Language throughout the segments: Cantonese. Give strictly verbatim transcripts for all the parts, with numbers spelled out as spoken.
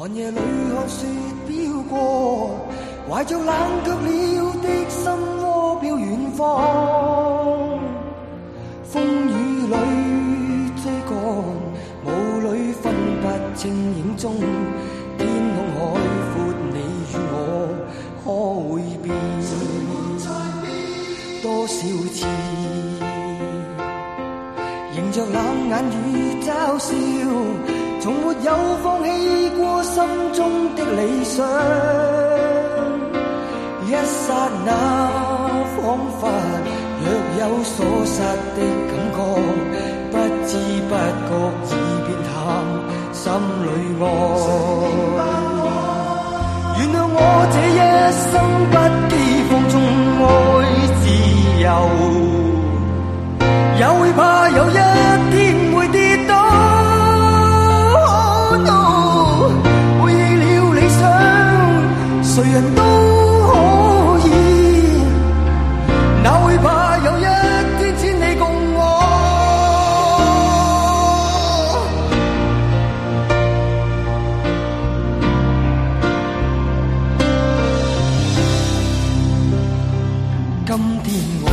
寒夜裏看雪飄過，懷着冷卻了的心窩飄遠方。風雨裏追趕，霧裏分不清影蹤。天空海闊，你與我可會變？多少次迎着冷眼與嘲笑，從沒有放棄過心中的理想。一剎那彷彿若有所失的感覺，不知不覺已變淡，心裏愛。原諒我這一生不羈放縱愛自由，也會怕有一天會跌倒。Oh no， 背棄了理想，誰人都可以，哪會怕有一天只你共我。今天我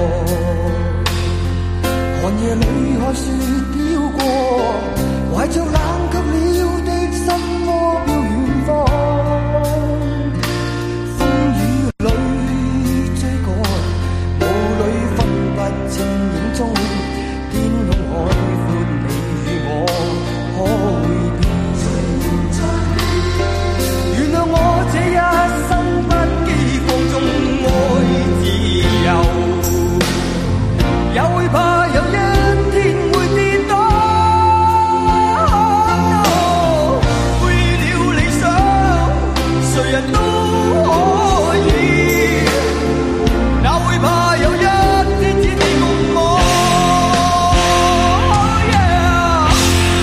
寒夜裏看雪飄過，懷着冷卻了的心窩飄遠方。風雨裏追趕，霧裏分不清影蹤。天空海闊，你與我可會變？原諒我這一生不羈放縱愛自由，也會怕有一天會跌倒。Oh no， 背棄了理想，誰人都可以，哪會怕有一天只你共我。Oh yeah，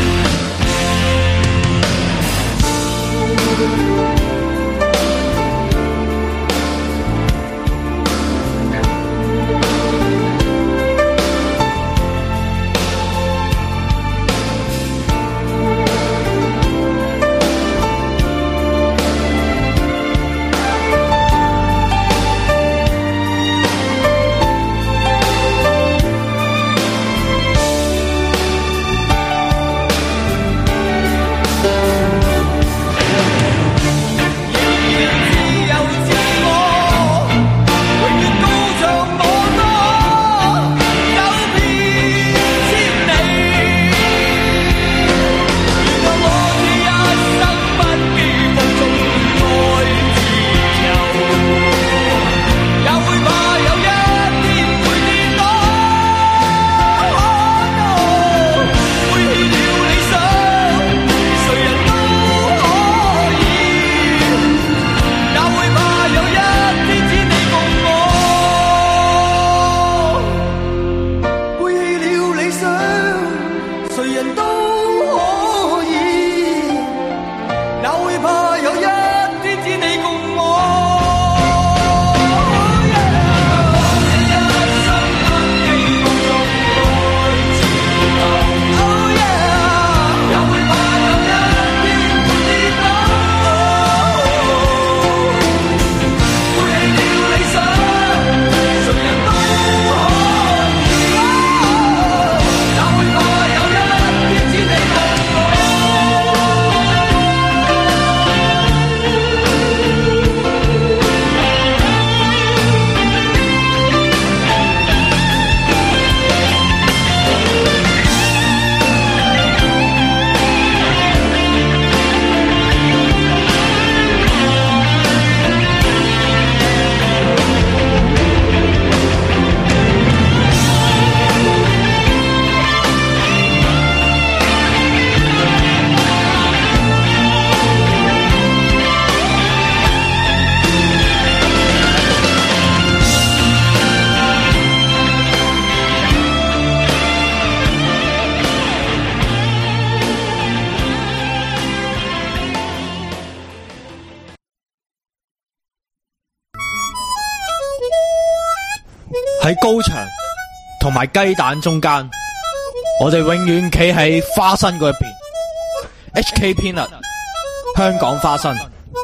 喺高牆同埋雞蛋中間，我哋永遠企喺花生嗰一邊。H K Peanut 香港花生。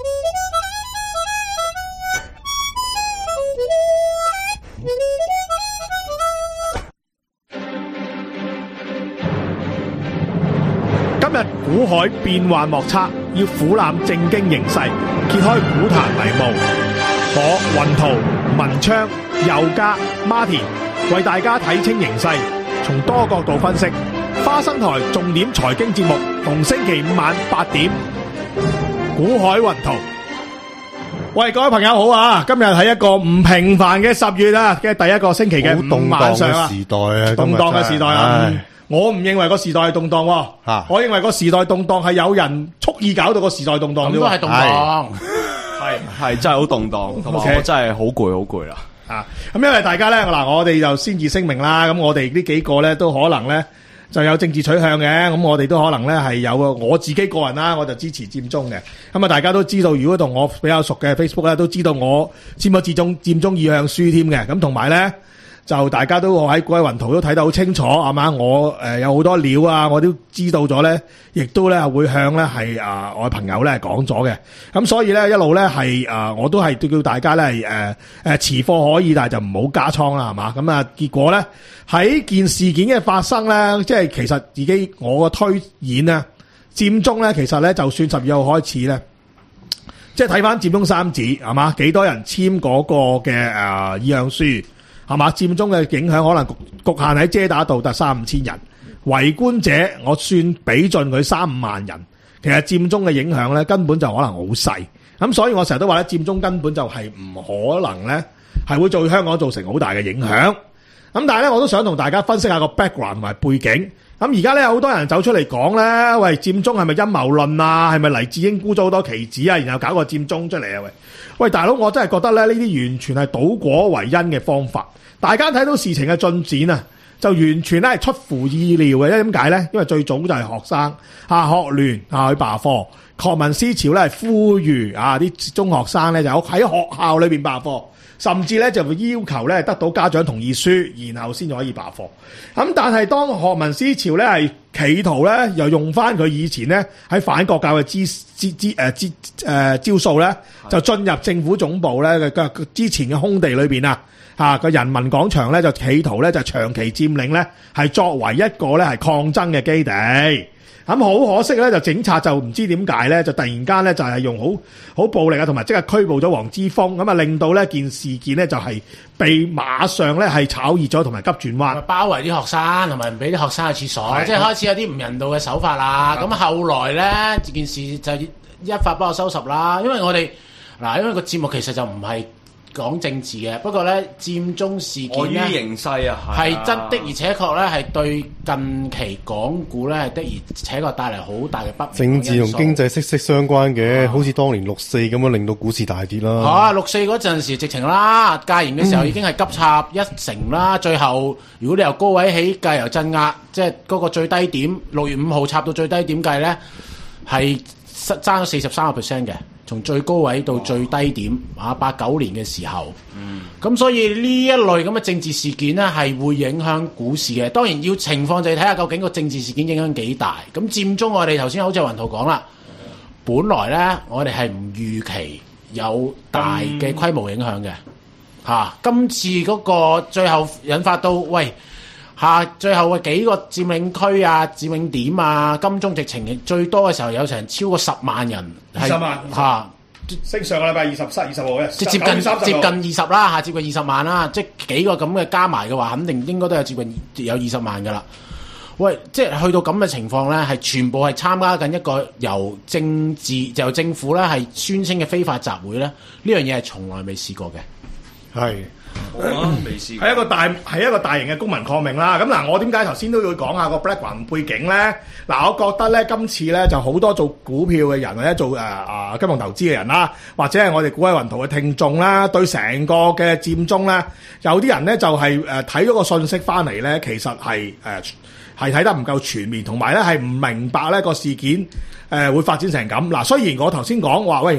今日股海變幻莫測，要俯瞰政經形勢，揭開股壇迷霧。我雲圖、文昌、佑嘉、Martin 為大家睇清形勢，從多角度分析。花生台重點財經節目，逢星期五晚八點，股海雲圖。喂，各位朋友好啊！今日係一個唔平凡嘅十月啊嘅第一個星期嘅五晚上啊， 時代啊， 動盪嘅時代啊！我唔認為個時代係動盪喎， 吓， 我認為個時代動盪係有人蓄意搞到個時代動盪啫喎。 咁都係動盪， 係係真係好動盪，同埋我真係好攰好攰啦。 啊，咁因為大家咧嗱，我哋就先至聲明啦，咁我哋呢幾個咧都可能咧就有政治取向嘅，咁我哋都可能咧係有我自己個人啦，我就支持佔中嘅。咁啊，大家都知道，如果同我比較熟嘅 Facebook 咧，都知道我佔咗佔中佔中意向書添嘅。咁同埋咧，就大家都喺股海雲圖都睇得好清楚，係嘛？我誒、呃、有好多料啊，我都知道咗咧，亦都咧會向咧係啊我朋友咧講咗嘅。咁所以咧一路咧係啊，我都係叫大家咧係誒誒持貨可以，但係就唔好加倉啦，係嘛？咁啊結果咧喺件事件嘅發生咧，即係其實自己我個推演咧，佔中咧其實咧就算十二號開始咧，即係睇翻佔中三子係嘛？幾多人簽嗰個嘅誒意向書？係嘛？佔中嘅影響可能局局限喺遮打道得三五千人，圍觀者我算比盡佢三五萬人。其實佔中嘅影響咧根本就可能好細，咁所以我成日都話咧，佔中根本就係唔可能咧係會對香港造成好大嘅影響。咁但係咧，我都想同大家分析下個 background 同埋背景。咁而家咧有好多人走出嚟講咧，喂，佔中係咪陰謀論啊？係咪黎智英沽咗好多棋子啊？然後搞個佔中出嚟啊？喂！喂，大佬，我真係覺得咧，呢啲完全係倒果為因嘅方法。大家睇到事情嘅進展啊，就完全咧係出乎意料嘅。因為點解咧？因為最早就係學生啊，學聯啊去罷課，學民思潮咧係呼籲啊啲中學生咧就喺學校裏邊罷課，甚至咧就會要求咧得到家長同意書，然後先至可以罷課。咁但係當學民思潮咧係企圖咧又用翻佢以前咧喺反國教嘅支支支誒支誒招數咧，就進入政府總部咧嘅之前嘅空地裏邊啊，嚇個人民廣場咧就企圖咧就長期佔領咧，係作為一個咧係抗爭嘅基地。咁好可惜咧，就警察就唔知點解咧，就突然間咧就係用好好暴力啊，同埋即刻拘捕咗黃之鋒，咁啊令到呢件事件咧就係被馬上咧係炒熱咗，同埋急轉彎， 包圍啲學生，同埋唔俾啲學生去廁所，即係開始有啲唔人道嘅手法啦。咁後來咧，件事就一發不可收拾啦。因為我哋嗱，因為個節目其實就唔係講政治嘅，不過咧佔中事件咧， 形勢啊， 係真的而且確咧係對近期港股咧係的而且確帶嚟好大嘅不政治同經濟息息相關嘅，好似當年六四咁樣令到股市大跌啦。 啊，六四嗰陣時直情啦，戒嚴嘅時候已經係急插一成啦，嗯、最後如果你由高位起計，由鎮壓，即係嗰個最低點，六月五號插到最低點計咧，係爭咗四十三個 percent 嘅。從最高位到最低點啊，八九年嘅時候，咁、嗯、所以呢一類咁嘅政治事件呢，係會影響股市嘅。當然要情況就係睇下究竟個政治事件影響幾大。咁佔中我哋頭先好似雲圖講啦，本來呢，我哋係唔預期有大嘅規模影響嘅嚇。今次嗰個最後引發到喂嚇、啊，最後嘅幾個佔領區啊、佔領點啊，金鐘直情最多嘅時候有成超過十萬人， 二十萬嚇，升上個禮拜二十七、二十號嘅， 即接近接近二十啦嚇，接近二十萬啦，即係幾個咁嘅加埋嘅話，肯定應該都有接近有二十萬噶啦。喂，即係去到咁嘅情況咧，係全部係參加緊一個由政治由政府咧係宣稱嘅非法集會咧，呢樣嘢係從來未試過嘅， 係。 我未試過， 係一個大係一個大型嘅公民抗命啦。咁嗱，我點解頭先都要講下個 background 背景咧？嗱，我覺得咧今次咧就好多做股票嘅人或者做誒啊、呃、金融投資嘅人啦，或者係我哋股海雲圖嘅聽眾啦，對成個嘅佔中咧，有啲人咧就係誒睇咗個信息翻嚟咧，其實係誒係睇得唔夠全面，同埋咧係唔明白咧個事件誒、呃、會發展成咁。嗱，雖然我頭先講話喂。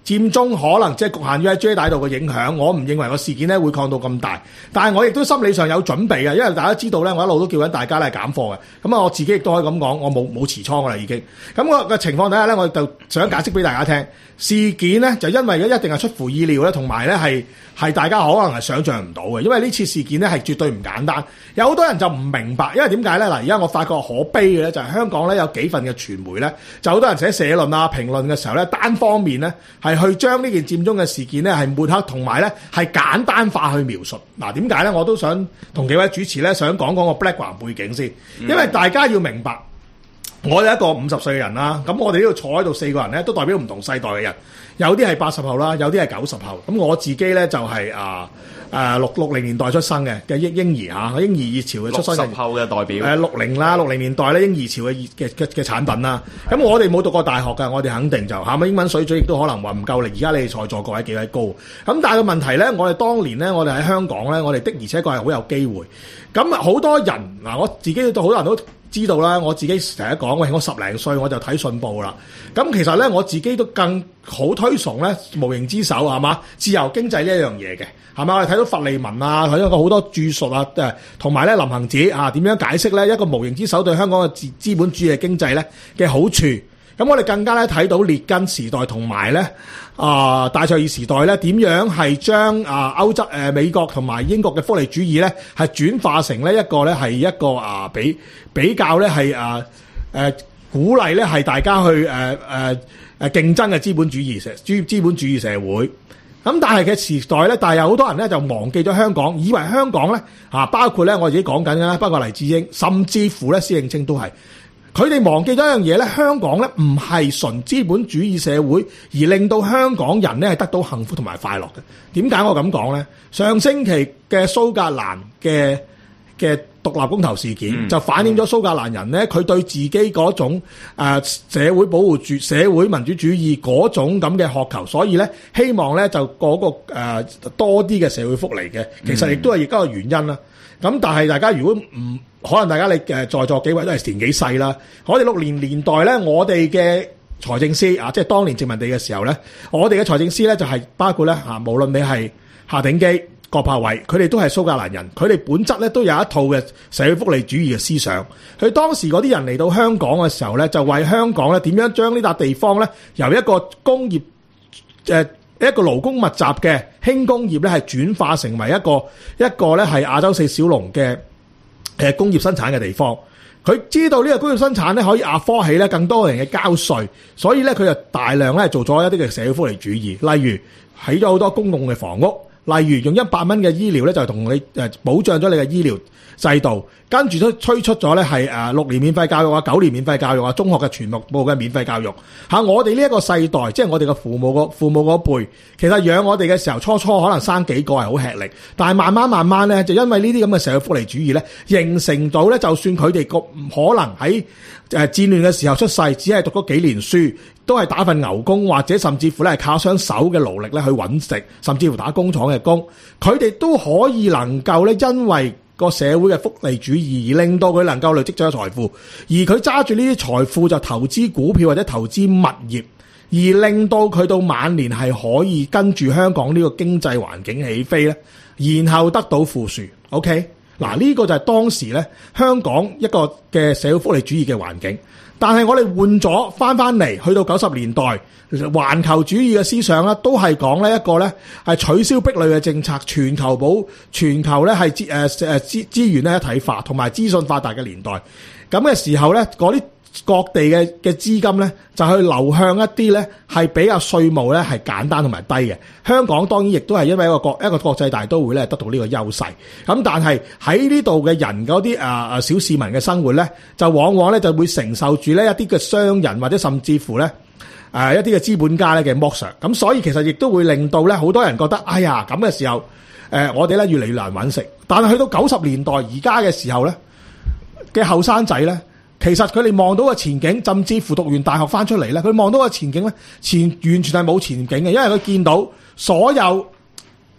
佔中可能即係局限於喺 J 帶度嘅影響，我唔認為個事件咧會擴到咁大。但係我亦都心理上有準備嘅，因為大家知道咧，我一路都叫緊大家咧減貨嘅。咁啊，我自己亦都可以咁講，我冇冇持倉㗎啦已經。咁我嘅情況底下咧，我就想解釋俾大家聽，事件咧就因為一定係出乎意料咧，同埋咧係係大家可能係想像唔到嘅，因為呢次事件咧係絕對唔簡單。有好多人就唔明白，因為點解咧？嗱，而家我發覺可悲嘅咧就係香港咧有幾份嘅傳媒咧，就好多人寫社論啊、評論嘅時候咧，單方面咧係去將呢件佔中嘅事件咧係抹黑，同埋咧係簡單化去描述。嗱，點解咧？我都想同幾位主持咧想講講個 background 背景先，因為大家要明白，我係一個五十歲嘅人啦，咁我哋呢度坐喺度四個人咧，都代表唔同世代嘅人，有啲係八十後啦，有啲係九十後。咁我自己咧就係啊誒六六零年代出生嘅嘅嬰嬰兒嚇，嬰兒熱潮嘅出生嘅。 六十後嘅代表。 誒六零啦，六零年代咧嬰兒潮嘅嘅嘅嘅產品啦。咁我哋冇讀過大學㗎，我哋肯定就嚇咪英文水準亦都可能話唔夠力。而家你哋在座各位幾位高。咁但係個問題咧，我哋當年咧，我哋喺香港咧，我哋的而且確係好有機會。咁好多人嗱，我自己都好多人都知道啦，我自己成日講，喂，我十零歲我就睇信報啦。咁其實咧，我自己都更好推崇咧無形之手係嘛，自由經濟呢一樣嘢嘅係嘛。我哋睇到佛利民啊，睇到好多著述啊，誒同埋咧林行止啊點樣解釋咧一個無形之手對香港嘅資資本主義嘅經濟咧嘅好處。咁我哋更加咧睇到列根時代同埋咧啊戴卓爾時代咧點樣係將啊歐洲誒、呃、美國同埋英國嘅福利主義咧係轉化成呢一個咧係一個啊比比較咧係啊誒鼓勵咧係大家去誒誒誒競爭嘅資本主義社資資本主義社會。咁但係嘅時代咧，但係有好多人咧就忘記咗香港，以為香港咧啊包括咧我自己講緊嘅啦，包括黎智英，甚至乎咧施永青都係。佢哋忘記咗一樣嘢咧，香港咧唔係純資本主義社會，而令到香港人咧係得到幸福同埋快樂嘅。點解我咁講咧？上星期嘅蘇格蘭嘅嘅獨立公投事件，嗯、就反映咗蘇格蘭人咧，佢對自己嗰種誒、呃、社會保護主、社會民主主義嗰種咁嘅渴求，所以咧希望咧就嗰、嗰個、呃、多啲嘅社會福利嘅，其實亦都係亦都係原因啦。咁但係大家如果唔可能，大家你誒在座幾位都係年紀細啦。我哋六年年代咧，我哋嘅財政司啊，即係當年殖民地嘅時候咧，我哋嘅財政司咧就係包括咧嚇，無論你係夏鼎基、葛柏偉，佢哋都係蘇格蘭人，佢哋本質咧都有一套嘅社會福利主義嘅思想。佢當時嗰啲人嚟到香港嘅時候咧，就為香港咧點樣將呢笪地方咧由一個工業誒。呃一個勞工密集嘅輕工業咧，係轉化成為一個一個咧係亞洲四小龍嘅誒工業生產嘅地方。佢知道呢個工業生產咧可以afford起咧更多人嘅交稅，所以咧佢就大量咧做咗一啲嘅社會福利主義，例如起咗好多公共嘅房屋，例如用一百蚊嘅醫療咧就同你誒保障咗你嘅醫療制度，跟住都推出咗咧係誒六年免費教育啊，九年免費教育啊，中學嘅全部嘅免費教育嚇。我哋呢一個世代，即係我哋嘅父母個父母嗰輩，其實養我哋嘅時候，初初可能生幾個係好吃力，但係慢慢慢慢咧，就因為呢啲咁嘅社會福利主義咧，形成到咧，就算佢哋個可能喺誒戰亂嘅時候出世，只係讀咗幾年書，都係打份牛工，或者甚至乎咧係靠雙手嘅勞力咧去揾食，甚至乎打工廠嘅工，佢哋都可以能夠咧，因為個社會嘅福利主義而令到佢能夠累積咗財富，而佢揸住呢啲財富就投資股票或者投資物業，而令到佢到晚年係可以跟住香港呢個經濟環境起飛咧，然後得到富庶。OK， 嗱呢個就係當時咧香港一個嘅社會福利主義嘅環境。但係我哋換咗翻翻嚟，去到九十年代，環球主義嘅思想咧，都係講呢一個咧係取消壁壘嘅政策，全球保全球咧係資誒誒資資源咧一體化，同埋資訊發達嘅年代。咁嘅時候咧，嗰啲各地嘅嘅資金咧就去流向一啲咧係比較稅務咧係簡單同埋低嘅。香港當然亦都係因為一個國一個國際大都會咧得到呢個優勢。咁但係喺呢度嘅人嗰啲誒誒小市民嘅生活咧，就往往咧就會承受住呢一啲嘅商人或者甚至乎咧誒、呃、一啲嘅資本家咧嘅剝削。咁所以其實亦都會令到咧好多人覺得，哎呀咁嘅時候誒、呃、我哋咧越嚟越難揾食。但係去到九十年代而家嘅時候咧嘅後生仔咧。其實佢哋望到個前景，甚至乎讀完大學翻出嚟咧，佢望到個前景咧，前完全係冇前景嘅，因為佢見到所有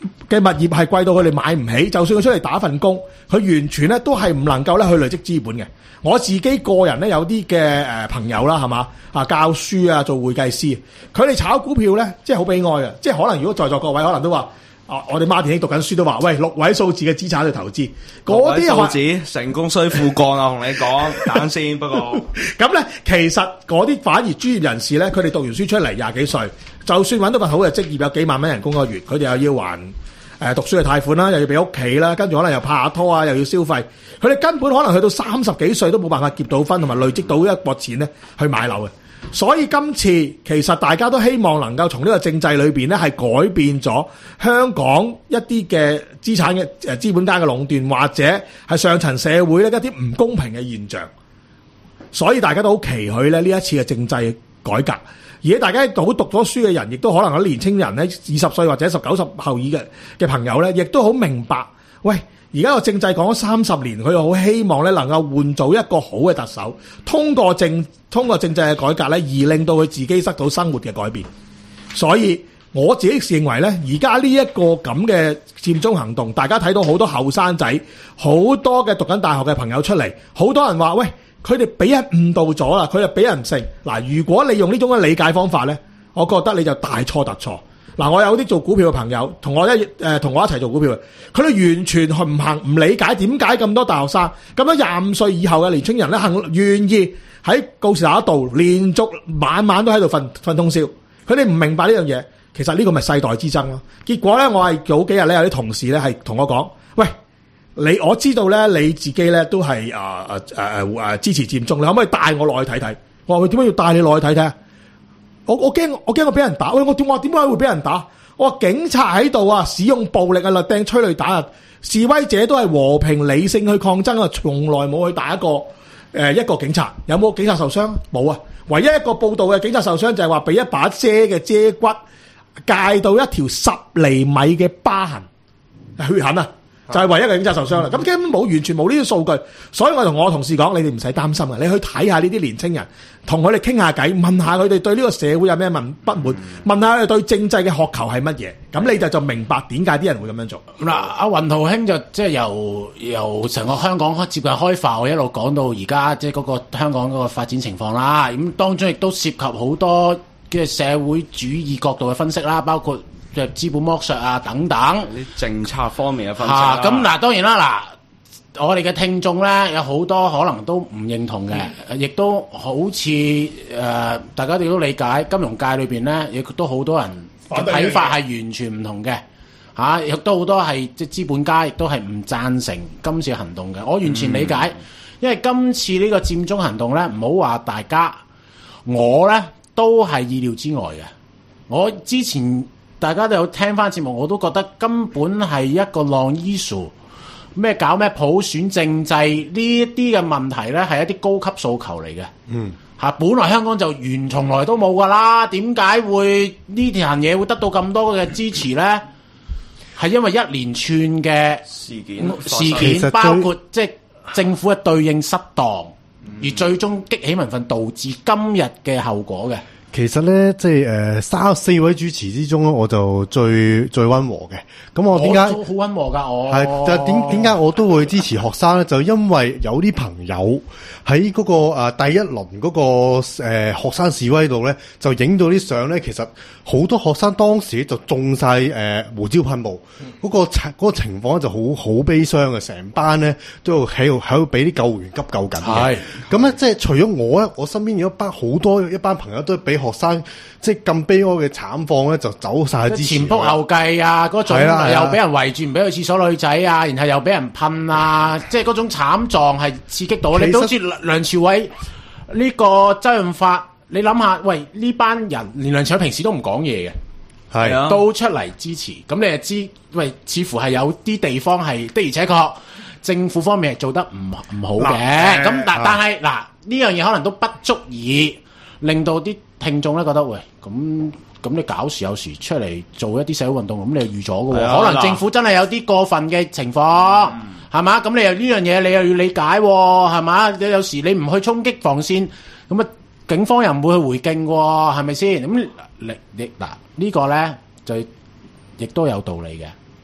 嘅物業係貴到佢哋買唔起，就算佢出嚟打份工，佢完全咧都係唔能夠咧去累積資本嘅。我自己個人咧有啲嘅誒朋友啦，係嘛啊教書啊做會計師，佢哋炒股票咧，即係好悲哀嘅，即係可能如果在座各位可能都話。啊！我哋孖電兄讀緊書都話，喂，六位數字嘅資產去投資，嗰啲數字成功需父幹啊！同你講，等先。不過咁咧，其實嗰啲反而專業人士咧，佢哋讀完書出嚟廿幾歲，就算揾到份好嘅職業，有幾萬蚊人工一個月，佢哋又要還誒、呃、讀書嘅貸款啦，又要俾屋企啦，跟住可能又拍下拖啊，又要消費，佢哋根本可能去到三十幾歲都冇辦法結到婚，同埋累積到一筆錢咧去買樓嘅。所以今次其實大家都希望能夠從呢個政制裏邊咧，係改變咗香港一啲嘅資產嘅誒資本家嘅壟斷，或者係上層社會咧一啲唔公平嘅現象。所以大家都好期許咧呢一次嘅政制改革。而且大家好讀咗書嘅人，亦都可能有啲年青人咧，二十歲或者十九十後以嘅嘅朋友咧，亦都好明白，喂。而家個政制講咗三十年，佢又好希望咧能夠換做一個好嘅特首，通過政通過政制嘅改革咧，而令到佢自己得到生活嘅改變。所以我自己認為咧，而家呢一個咁嘅佔中行動，大家睇到好多後生仔，好多嘅讀緊大學嘅朋友出嚟，好多人話：喂，佢哋俾人誤導咗啦，佢哋俾人食。嗱，如果你用呢種嘅理解方法咧，我覺得你就大錯特錯。嗱，我有啲做股票嘅朋友，同我一誒同我一齊做股票嘅，佢哋完全唔行唔理解點解咁多大學生咁多廿五歲以後嘅年青人咧，肯願意喺告士打道連續晚晚都喺度瞓瞓通宵，佢哋唔明白呢樣嘢。其實呢個咪世代之爭咯。結果咧，我係早幾日咧有啲同事咧係同我講：喂，你我知道咧你自己咧都係啊啊誒誒支持佔中，你可唔可以帶我落去睇睇？我話佢點解要帶你落去睇睇？我我驚我驚我俾人打，喂，我點話點解會俾人打？我話警察喺度啊，使用暴力啊，嚟掟催淚彈啊，示威者都係和平理性去抗爭啊，從來冇去打一個誒、呃、一個警察。有冇警察受傷？冇啊，唯一一個報道嘅警察受傷就係話俾一把遮嘅遮骨界到一條十厘米嘅疤痕，血痕啊！就係唯一嘅警察受傷啦，咁根本冇完全冇呢啲數據，所以我同我同事講：你哋唔使擔心嘅，你去睇下呢啲年青人，同佢哋傾下偈，問下佢哋對呢個社會有咩問不滿，問下佢哋對政制嘅渴求係乜嘢，咁你就就明白點解啲人會咁樣做。 嗱，阿雲圖兄就即係由由成個香港接近開埠一路講到而家，即係嗰個香港嗰個發展情況啦。咁當中亦都涉及好多嘅社會主義角度嘅分析啦，包括嘅資本剝削啊等等， 啲政策方面嘅分析啦。 咁嗱、啊，當然啦，嗱，我哋嘅聽眾咧有好多可能都唔認同嘅，亦、嗯、都好似誒、呃，大家哋都理解金融界裏邊咧，亦都好多人嘅睇法係完全唔同嘅，嚇，亦都好多係即係資本家亦都係唔贊成今次行動嘅。我完全理解，嗯、因為今次呢個佔中行動咧，唔好話大家，我咧都係意料之外嘅。我之前。大家都有聽翻節目，我都覺得根本係一個 non-issue， 咩搞咩普選政制呢一啲嘅問題咧，係一啲高級訴求嚟嘅。嗯，嚇，本來香港就原從來都冇噶啦，點解會呢條嘢會得到咁多嘅支持咧？係因為一連串嘅事件， 事件包括即係政府嘅對應失當，嗯、而最終激起民憤，導致今日嘅後果嘅。 其實咧，即係誒三十四位主持之中咧，我就最最溫和嘅。咁我點解好溫和㗎？我係就點點解我都會支持學生咧？就因為有啲朋友喺嗰、那個、呃、第一輪嗰、那個誒、呃、學生示威度咧，就影到啲相咧。其實好多學生當時就中晒誒、呃、胡椒噴霧，嗰、嗯那個情嗰、那個情況就好好悲傷嘅。成班咧都喺度喺度俾啲救援急救緊嘅。咁咧，即係除咗我咧，我身邊有一班好多一班朋友都俾學生即係咁悲哀嘅慘況咧，就走晒之前。前仆後繼啊，嗰種又俾人圍住唔俾去廁所女仔啊，然後又俾人噴啊，即係嗰種慘狀係刺激到你。都好似梁朝偉呢個周潤發，你諗下，喂呢班人連梁朝偉平時都唔講嘢嘅，係啊，都出嚟支持，咁你就知，喂，似乎係有啲地方係的而且確政府方面係做得唔唔好嘅。咁但但係嗱呢樣嘢可能都不足以令到啲聽眾咧覺得，喂，咁咁你搞事有時出嚟做一啲社會運動，咁你又預咗嘅喎，可能政府真係有啲過分嘅情況，係嘛、嗯？咁你又呢樣嘢你又要理解喎，係嘛？有有時你唔去衝擊防線，咁啊警方又唔會去回敬喎，係咪先？咁你你嗱、這個、呢個咧就亦都有道理嘅，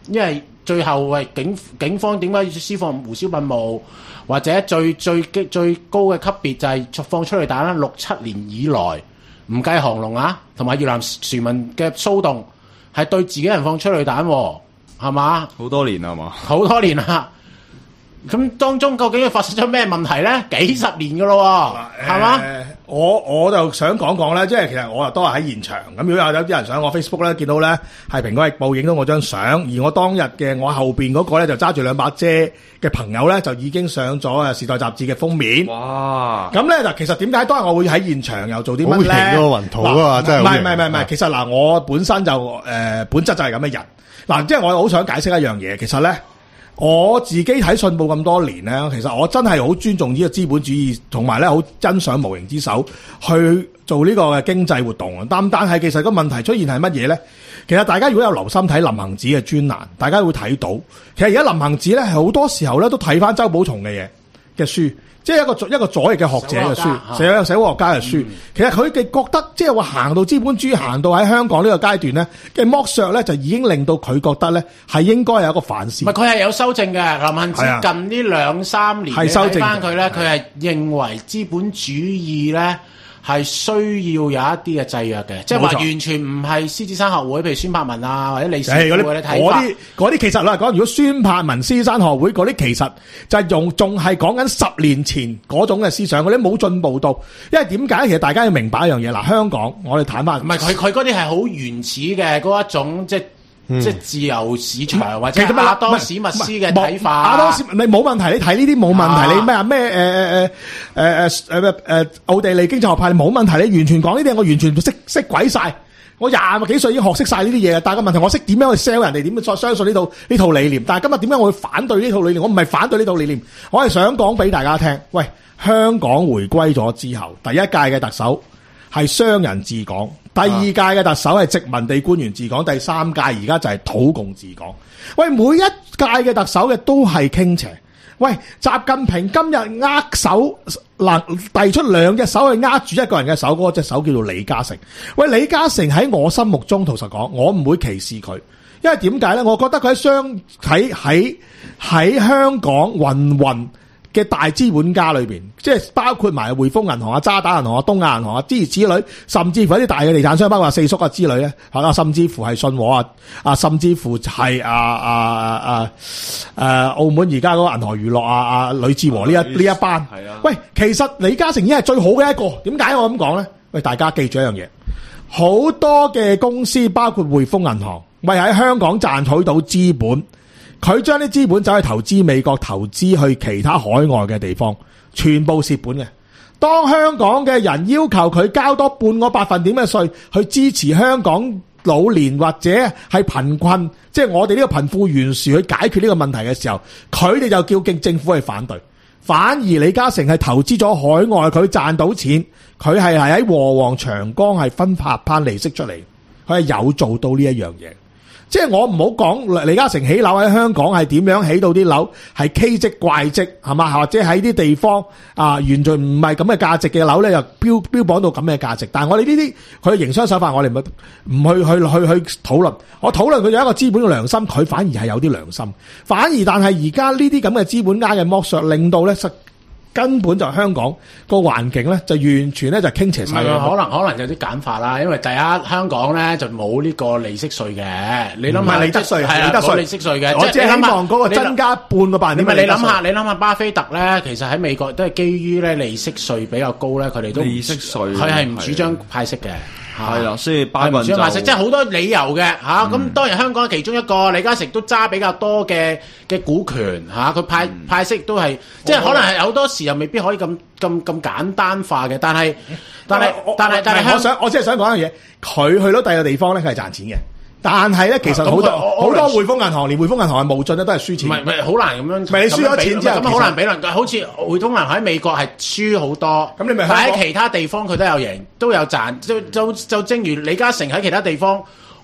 因為最後喂警警方點解要施放胡椒噴霧，或者最最最高嘅級別就係放催淚彈啦，六七年以來唔計航龍啊，同埋越南船民嘅騷動，係對自己人放催淚彈喎，係嘛？ 好多年啦嘛， 好多年啦。咁當中究竟發生咗咩問題咧？幾十年噶咯，係嘛、 呃？我我就想講講咧，即係其實我又都係喺現場。咁如果有有啲人上我 Facebook 咧，見到咧係蘋果日報影到我張相，而我當日嘅我後邊嗰個咧就揸住兩把遮嘅朋友咧，就已經上咗《時代》雜誌嘅封面。 哇！ 咁咧嗱，其實點解當日我會喺現場又做啲乜咧？ 好型嗰個雲圖啊，真係唔係唔係唔係，其實嗱，我本身就誒、呃、本質就係咁嘅人。嗱，即係我好想解釋一樣嘢，其實咧。我自己睇信報咁多年咧，其實我真係好尊重呢個資本主義，同埋咧好欣賞無形之手去做呢個嘅經濟活動。但但係其實個問題出現係乜嘢咧？其實大家如果有留心睇林行止嘅專欄，大家會睇到，其實而家林行止咧係好多時候咧都睇翻周寶松嘅嘢嘅書。即係一個一個左翼嘅學者嘅書，寫有社會學家嘅書。其實佢哋覺得，即係話行到資本主義行到喺香港呢個階段咧嘅剝削咧，就已經令到佢覺得咧係應該有一個反思。 唔係，佢係有修正嘅。林行止近呢兩三年睇翻佢咧，佢係認為資本主義咧係需要有一啲嘅制約嘅，即係話完全唔係獅子山學會，譬如孫柏文啊或者李兆基嗰啲睇法。 嗰啲嗰啲其實老實講，如果孫柏文、獅子山學會嗰啲，其實就係用仲係講緊十年前嗰種嘅思想，嗰啲冇進步到。因為點解？其實大家要明白一樣嘢，嗱，香港我哋睇翻， 唔係佢佢嗰啲係好原始嘅嗰一種即係。嗯、即係自由市場或者亞當史密斯嘅睇法，亞當史你冇問題，你睇呢啲冇問題，啊、你咩啊咩誒誒誒誒誒誒奧地利經濟學派，你冇問題，你完全講呢啲，我完全識識鬼晒。我廿幾歲已經學識晒呢啲嘢，但係個問題，我識點樣去 sell 人哋，點樣再相信呢套呢套理念。但係今日點解我會反對呢套理念？我唔係反對呢套理念，我係想講俾大家聽。喂，香港回歸咗之後，第一屆嘅特首係商人治港。第二屆嘅特首係殖民地官員治港，第三屆而家就係土共治港。喂，每一屆嘅特首嘅都係傾斜。喂，習近平今日握手嗱，遞出兩隻手去握住一個人嘅手，嗰隻手叫做李嘉誠。喂，李嘉誠喺我心目中，老實講，我唔會歧視佢，因為點解咧？我覺得佢喺商喺喺喺香港運運嘅大資本家裏邊，即係包括埋匯豐銀行啊、渣打銀行啊、東亞銀行啊諸如此類，甚至乎一啲大嘅地產商，包括四叔啊之類咧，啊，甚至乎係信和啊，啊，甚至乎係啊啊啊誒澳門而家嗰個銀河娛樂啊啊呂志和呢一呢一班，係啊，喂，其實李嘉誠已經係最好嘅一個，點解我咁講咧？喂，大家記住一樣嘢，好多嘅公司包括匯豐銀行，為喺香港賺取到資本。佢將啲資本走去投資美國，投資去其他海外嘅地方，全部蝕本嘅。當香港嘅人要求佢交多半個百分點嘅稅，去支持香港老年或者係貧困，即係我哋呢個貧富懸殊去解決呢個問題嘅時候，佢哋就叫政府去反對。反而李嘉誠係投資咗海外，佢賺到錢，佢係係喺和黃長江係分拍翻利息出嚟，佢係有做到呢一樣嘢。即係我唔好講李嘉誠起樓喺香港係點樣起到啲樓係奇蹟怪蹟係嘛，或者喺啲地方啊完全唔係咁嘅價值嘅樓咧，又標標榜到咁嘅價值。但係我哋呢啲佢嘅營商手法，我哋唔唔去去去去討論。我討論佢有一個資本嘅良心，佢反而係有啲良心。反而但係而家呢啲咁嘅資本家嘅剝削，令到咧實。根本就香港個環境咧，就完全咧就傾斜晒。可能可能有啲簡化啦，因為第一香港咧就冇呢個利息稅嘅。你諗下， 利得稅係冇利息稅嘅。 我即係希望嗰個增加半個百分點。 你諗下，你諗下巴菲特咧，其實喺美國都係基於咧利息稅比較高咧，佢哋都利息稅， 佢係唔主張派息嘅。 係啦，所以巴菲特就即係好多理由嘅嚇。咁、嗯、當然香港其中一個李嘉誠都揸比較多嘅嘅股權嚇，佢派、嗯、派息都係即係可能係好多時又未必可以咁咁咁簡單化嘅。但係但係但係但係，我想我只係想講一樣嘢，佢去到第二個地方咧，佢係賺錢嘅。但係咧，其實好多好多匯豐銀行，連匯豐銀行係無盡咧，都係輸錢。唔係唔係，好難咁樣。唔係你輸咗錢之後，咁好難比論。好似匯豐銀行喺美國係輸好多，咁你咪喺其他地方佢都有贏，都有賺。就就就正如李嘉誠喺其他地方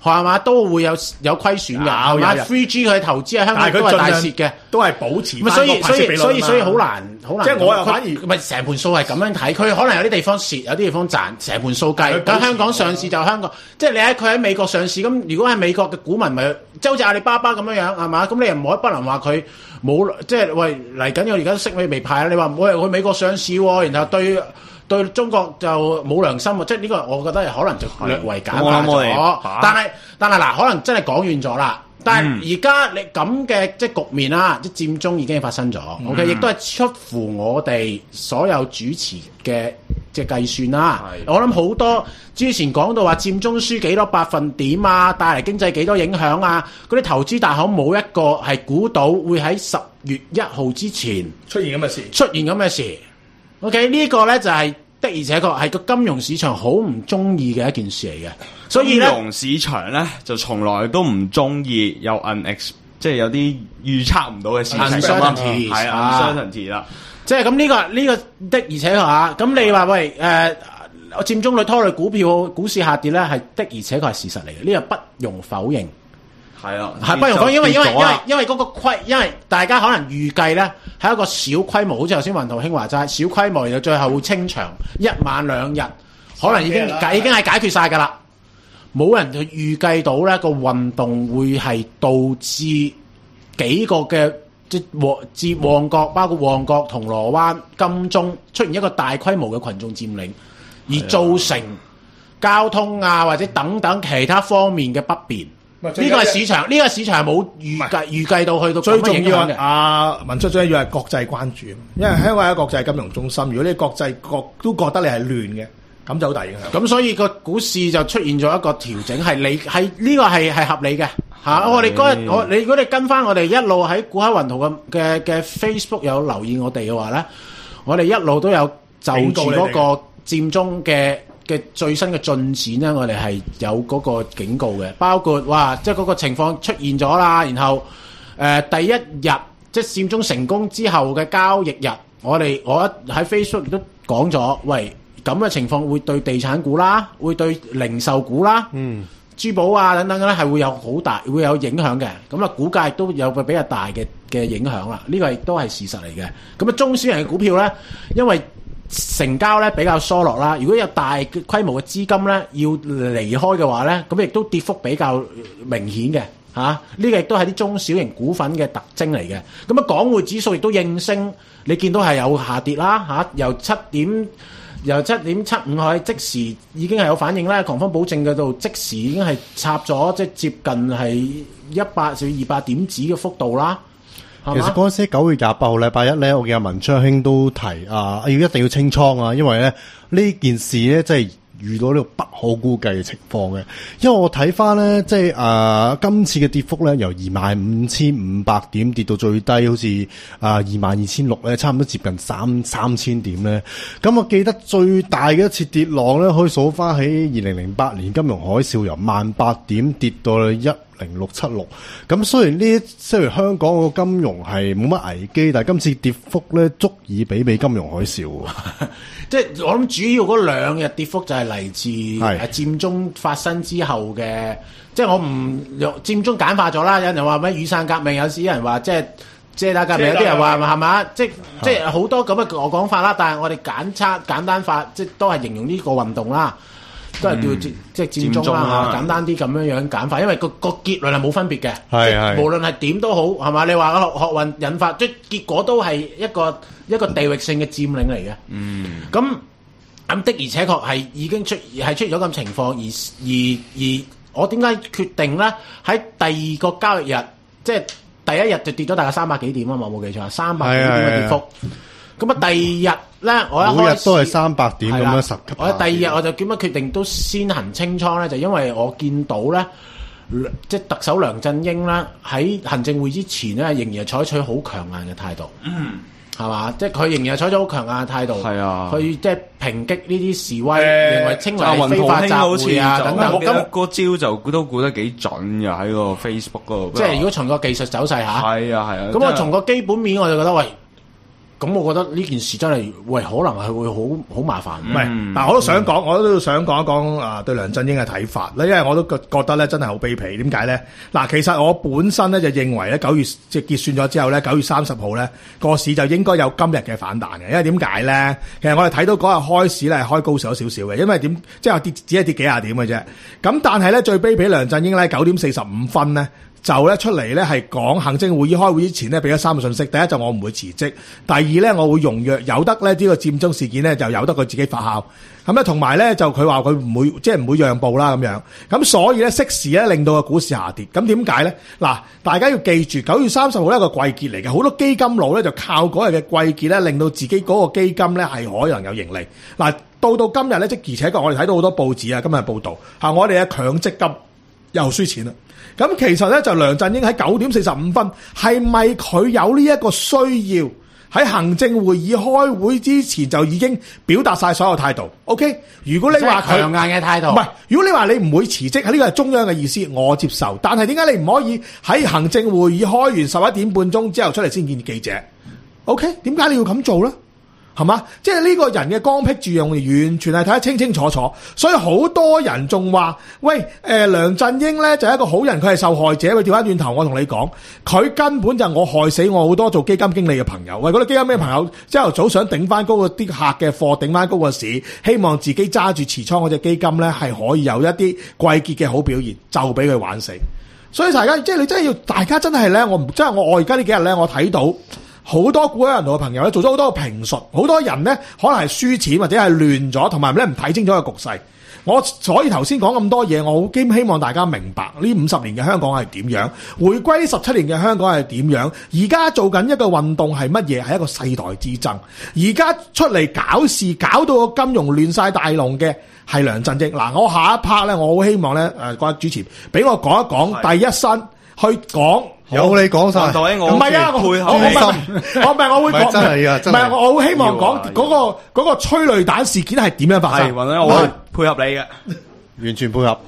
係嘛都會有有虧損嘅，係嘛 three G 佢投資喺香港都係大蝕嘅， 都係保持翻所以所以所以所以好難。 難好難。 即係我又反而唔係成盤數係咁樣睇，佢可能有啲地方蝕，有啲地方賺，成盤數計。咁香港上市就香港，即係你喺佢喺美國上市，咁如果係美國嘅股民咪即係好似阿里巴巴咁樣樣係嘛？咁你又唔可以不能話佢冇即係喂嚟緊，我而家息尾未派啦。你話我係去美國上市喎，然後對對中國就冇良心喎，即係呢個我覺得可能就略為簡化咗。但係但係嗱，可能真係講遠咗啦。但係而家你咁嘅即係局面啦，即係佔中已經發生咗、嗯、，OK， 亦都係出乎我哋所有主持嘅即係計算啦。我諗好多之前講到話佔中輸幾多百分點啊，帶嚟經濟幾多影響啊，嗰啲投資大行冇一個係估到會喺十月一號之前出現咁嘅事， 出現咁嘅事。OK， 呢個咧就係、是。的而且確係個金融市場好唔中意嘅一件事嚟嘅，所以咧，金融市場咧就從來都唔中意有 unex， 即係有啲預測唔到嘅事情。 uncertainty 係啊 uncertainty 啦， 即係咁呢個呢、這個的而且確嚇。咁你話喂誒，我佔中率拖累股票股市下跌咧，係的而且確係事實嚟嘅，呢、這個不容否認。 係啊， 係不容否認，因為因為因為因為嗰個規，因為大家可能預計咧係一個小規模，好似頭先雲圖興話齋，小規模，然後最後會清場一晚兩日，可能已經已經係解決晒㗎啦。冇人去預計到咧個運動會係導致幾個嘅即旺至旺角，包括旺角、銅鑼灣、金鐘出現一個大規模嘅群眾佔領，而造成交通啊或者等等其他方面嘅不便。呢個係市場，呢、這個市場係冇預計預計到去到最重要嘅。阿文叔最緊要係國際關注，因為香港係一個國際金融中心。如果你國際國都覺得你係亂嘅，咁就好大影響。咁所以個股市就出現咗一個調整，係你係呢個係係合理嘅嚇、啊。我哋嗰日我你如果你跟翻我哋一路喺股海雲圖嘅嘅嘅 Facebook 有留意我哋嘅話咧，我哋一路都有就住嗰個佔中嘅。嘅最新嘅進展咧，我哋係有嗰個警告嘅，包括哇，即係嗰個情況出現咗啦，然後誒、呃、第一日即係佔中成功之後嘅交易日，我哋我喺 Facebook 亦都講咗，喂咁嘅情況會對地產股啦，會對零售股啦，嗯，珠寶啊等等咧係會有好大會有影響嘅，咁啊股價亦都有個比較大嘅嘅影響啦，呢、這個亦都係事實嚟嘅。咁啊中小型嘅股票咧，因為成交咧比較疏落啦，如果有大規模嘅資金咧要離開嘅話咧，咁亦都跌幅比較明顯嘅嚇。呢、啊這個亦都係啲中小型股份嘅特徵嚟嘅。咁啊，港匯指數亦都應聲，你見到係有下跌啦嚇、啊，由七點由七點七五去即時已經係有反應啦。狂風保證嗰度即時已經係插咗即係接近係一百至二百點子嘅幅度啦。 其實嗰陣時九月廿八號禮拜一咧，我見阿文昌兄都提啊，要一定要清倉啊，因為咧呢件事咧真係遇到呢個不可估計嘅情況嘅。因為我睇翻咧，即係啊今次嘅跌幅咧，由二萬五千五百點跌到最低，好似啊二萬二千六咧，差唔多接近三三千點咧。咁我記得最大嘅一次跌浪咧，可以數翻喺二零零八年金融海嘯，由萬八點跌到一零六七六，咁雖然呢，雖然香港個金融係冇乜危機，但係今次跌幅咧足以媲美金融海嘯。 即係我諗主要嗰兩日跌幅就係嚟自係佔中發生之後嘅，即係我唔用佔中簡化咗啦。有人話咩雨傘革命，有時有人話即係遮打革命，有啲人話係嘛，即係即係好多咁嘅我講法啦。但係我哋簡測簡單化，即係都係形容呢個運動啦。都係叫、嗯、即係佔中啦、啊、簡單啲咁樣樣簡化，因為個個結論係冇分別嘅，係係無論係點都好，係嘛？你話個學學運引發，即係結果都係一個一個地域性嘅佔領嚟嘅。嗯，咁咁的而且確係已經出係出現咗咁情況，而而而我點解決定咧喺第二個交易日，即係第一日就跌咗大概三百幾點啊嘛？冇記錯，三百幾點嘅跌幅。咁啊，第二日咧，我一開始每日都係三百點咁樣十級。我第二日我就點樣決定都先行清倉咧？就因為我見到咧，即係特首梁振英咧喺行政會之前咧，仍然係採取好強硬嘅態度。嗯，係嘛？即係佢仍然係採取好強硬嘅態度。係啊，去即係抨擊呢啲示威，認、呃、為稱為非法集會啊等等。咁嗰招就都估得幾準嘅喺個 Facebook 嗰度。 即係如果從個技術走勢嚇， 係啊係啊。 咁我從個基本面我就覺得喂。 咁我覺得呢件事真係喂，可能係會好好麻煩。 唔係，但係我都想講，我都想講一講啊對梁振英嘅睇法咧，因為我都覺覺得咧真係好卑鄙。點解咧？嗱，其實我本身咧就認為咧九月即係結算咗之後咧，九月三十號咧個市就應該有今日嘅反彈嘅，因為點解咧？其實我哋睇到嗰日開市咧係開高少少少嘅，因為點即係跌只係跌幾廿點嘅啫。咁但係咧最卑鄙梁振英咧九點四十五分咧。就咧出嚟咧係講行政會議開會之前咧俾咗三個信息，第一就我唔會辭職，第二咧我會容讓有得咧呢個佔中事件咧就由得佢自己發酵，咁咧同埋咧就佢話佢唔會即係唔會讓步啦咁樣，咁所以咧適時咧令到個股市下跌，咁點解咧？嗱，大家要記住九月三十號呢個季結嚟嘅，好多基金佬咧就靠嗰日嘅季結咧令到自己嗰個基金咧係可能有盈利。嗱，到到今日咧即而且確我哋睇到好多報紙啊，今日報道嚇我哋嘅強積金又輸錢啦。咁其實咧就梁振英喺九點四十五分，係咪佢有呢一個需要喺行政會議開會之前就已經表達晒所有態度 ？OK， 如果你話佢強硬嘅態度， 唔係，如果你話你唔會辭職，呢個係中央嘅意思，我接受。但係點解你唔可以喺行政會議開完十一點半鐘之後出嚟先見記者 ？OK， 點解你要咁做咧？係嘛？即係呢個人嘅剛愎自用，完全係睇得清清楚楚。所以好多人仲話：喂，誒、呃、梁振英咧就係一個好人，佢係受害者。佢調翻轉頭，我同你講，佢根本就係我害死我好多做基金經理嘅朋友。喂，嗰啲基金經理朋友朝頭早想頂翻高個啲客嘅貨，頂翻高個市，希望自己揸住持倉嗰隻基金咧係可以有一啲季結嘅好表現，就俾佢玩死。所以大家即係你真係要，大家真係咧，我唔即係我我而家呢幾日咧，我睇到。好多股海銀行嘅朋友咧，做咗好多嘅評述，好多人咧可能係輸錢或者係亂咗，同埋咧唔睇清楚個局勢。我所以頭先講咁多嘢，我好希希望大家明白呢五十年嘅香港係點樣，回歸呢十七年嘅香港係點樣。而家做緊一個運動係乜嘢？係一個世代之爭。而家出嚟搞事，搞到個金融亂晒大龍嘅係梁振英。嗱，我下一 part 咧，我好希望咧誒各位主持俾我講一講第一身去講。 有你講晒， 唔係啊，我配合你心，我唔係我會講， 真係啊， 唔係我好希望講嗰個嗰個催淚彈事件係點樣發生？ 係，或者我會配合你嘅， 完全配合。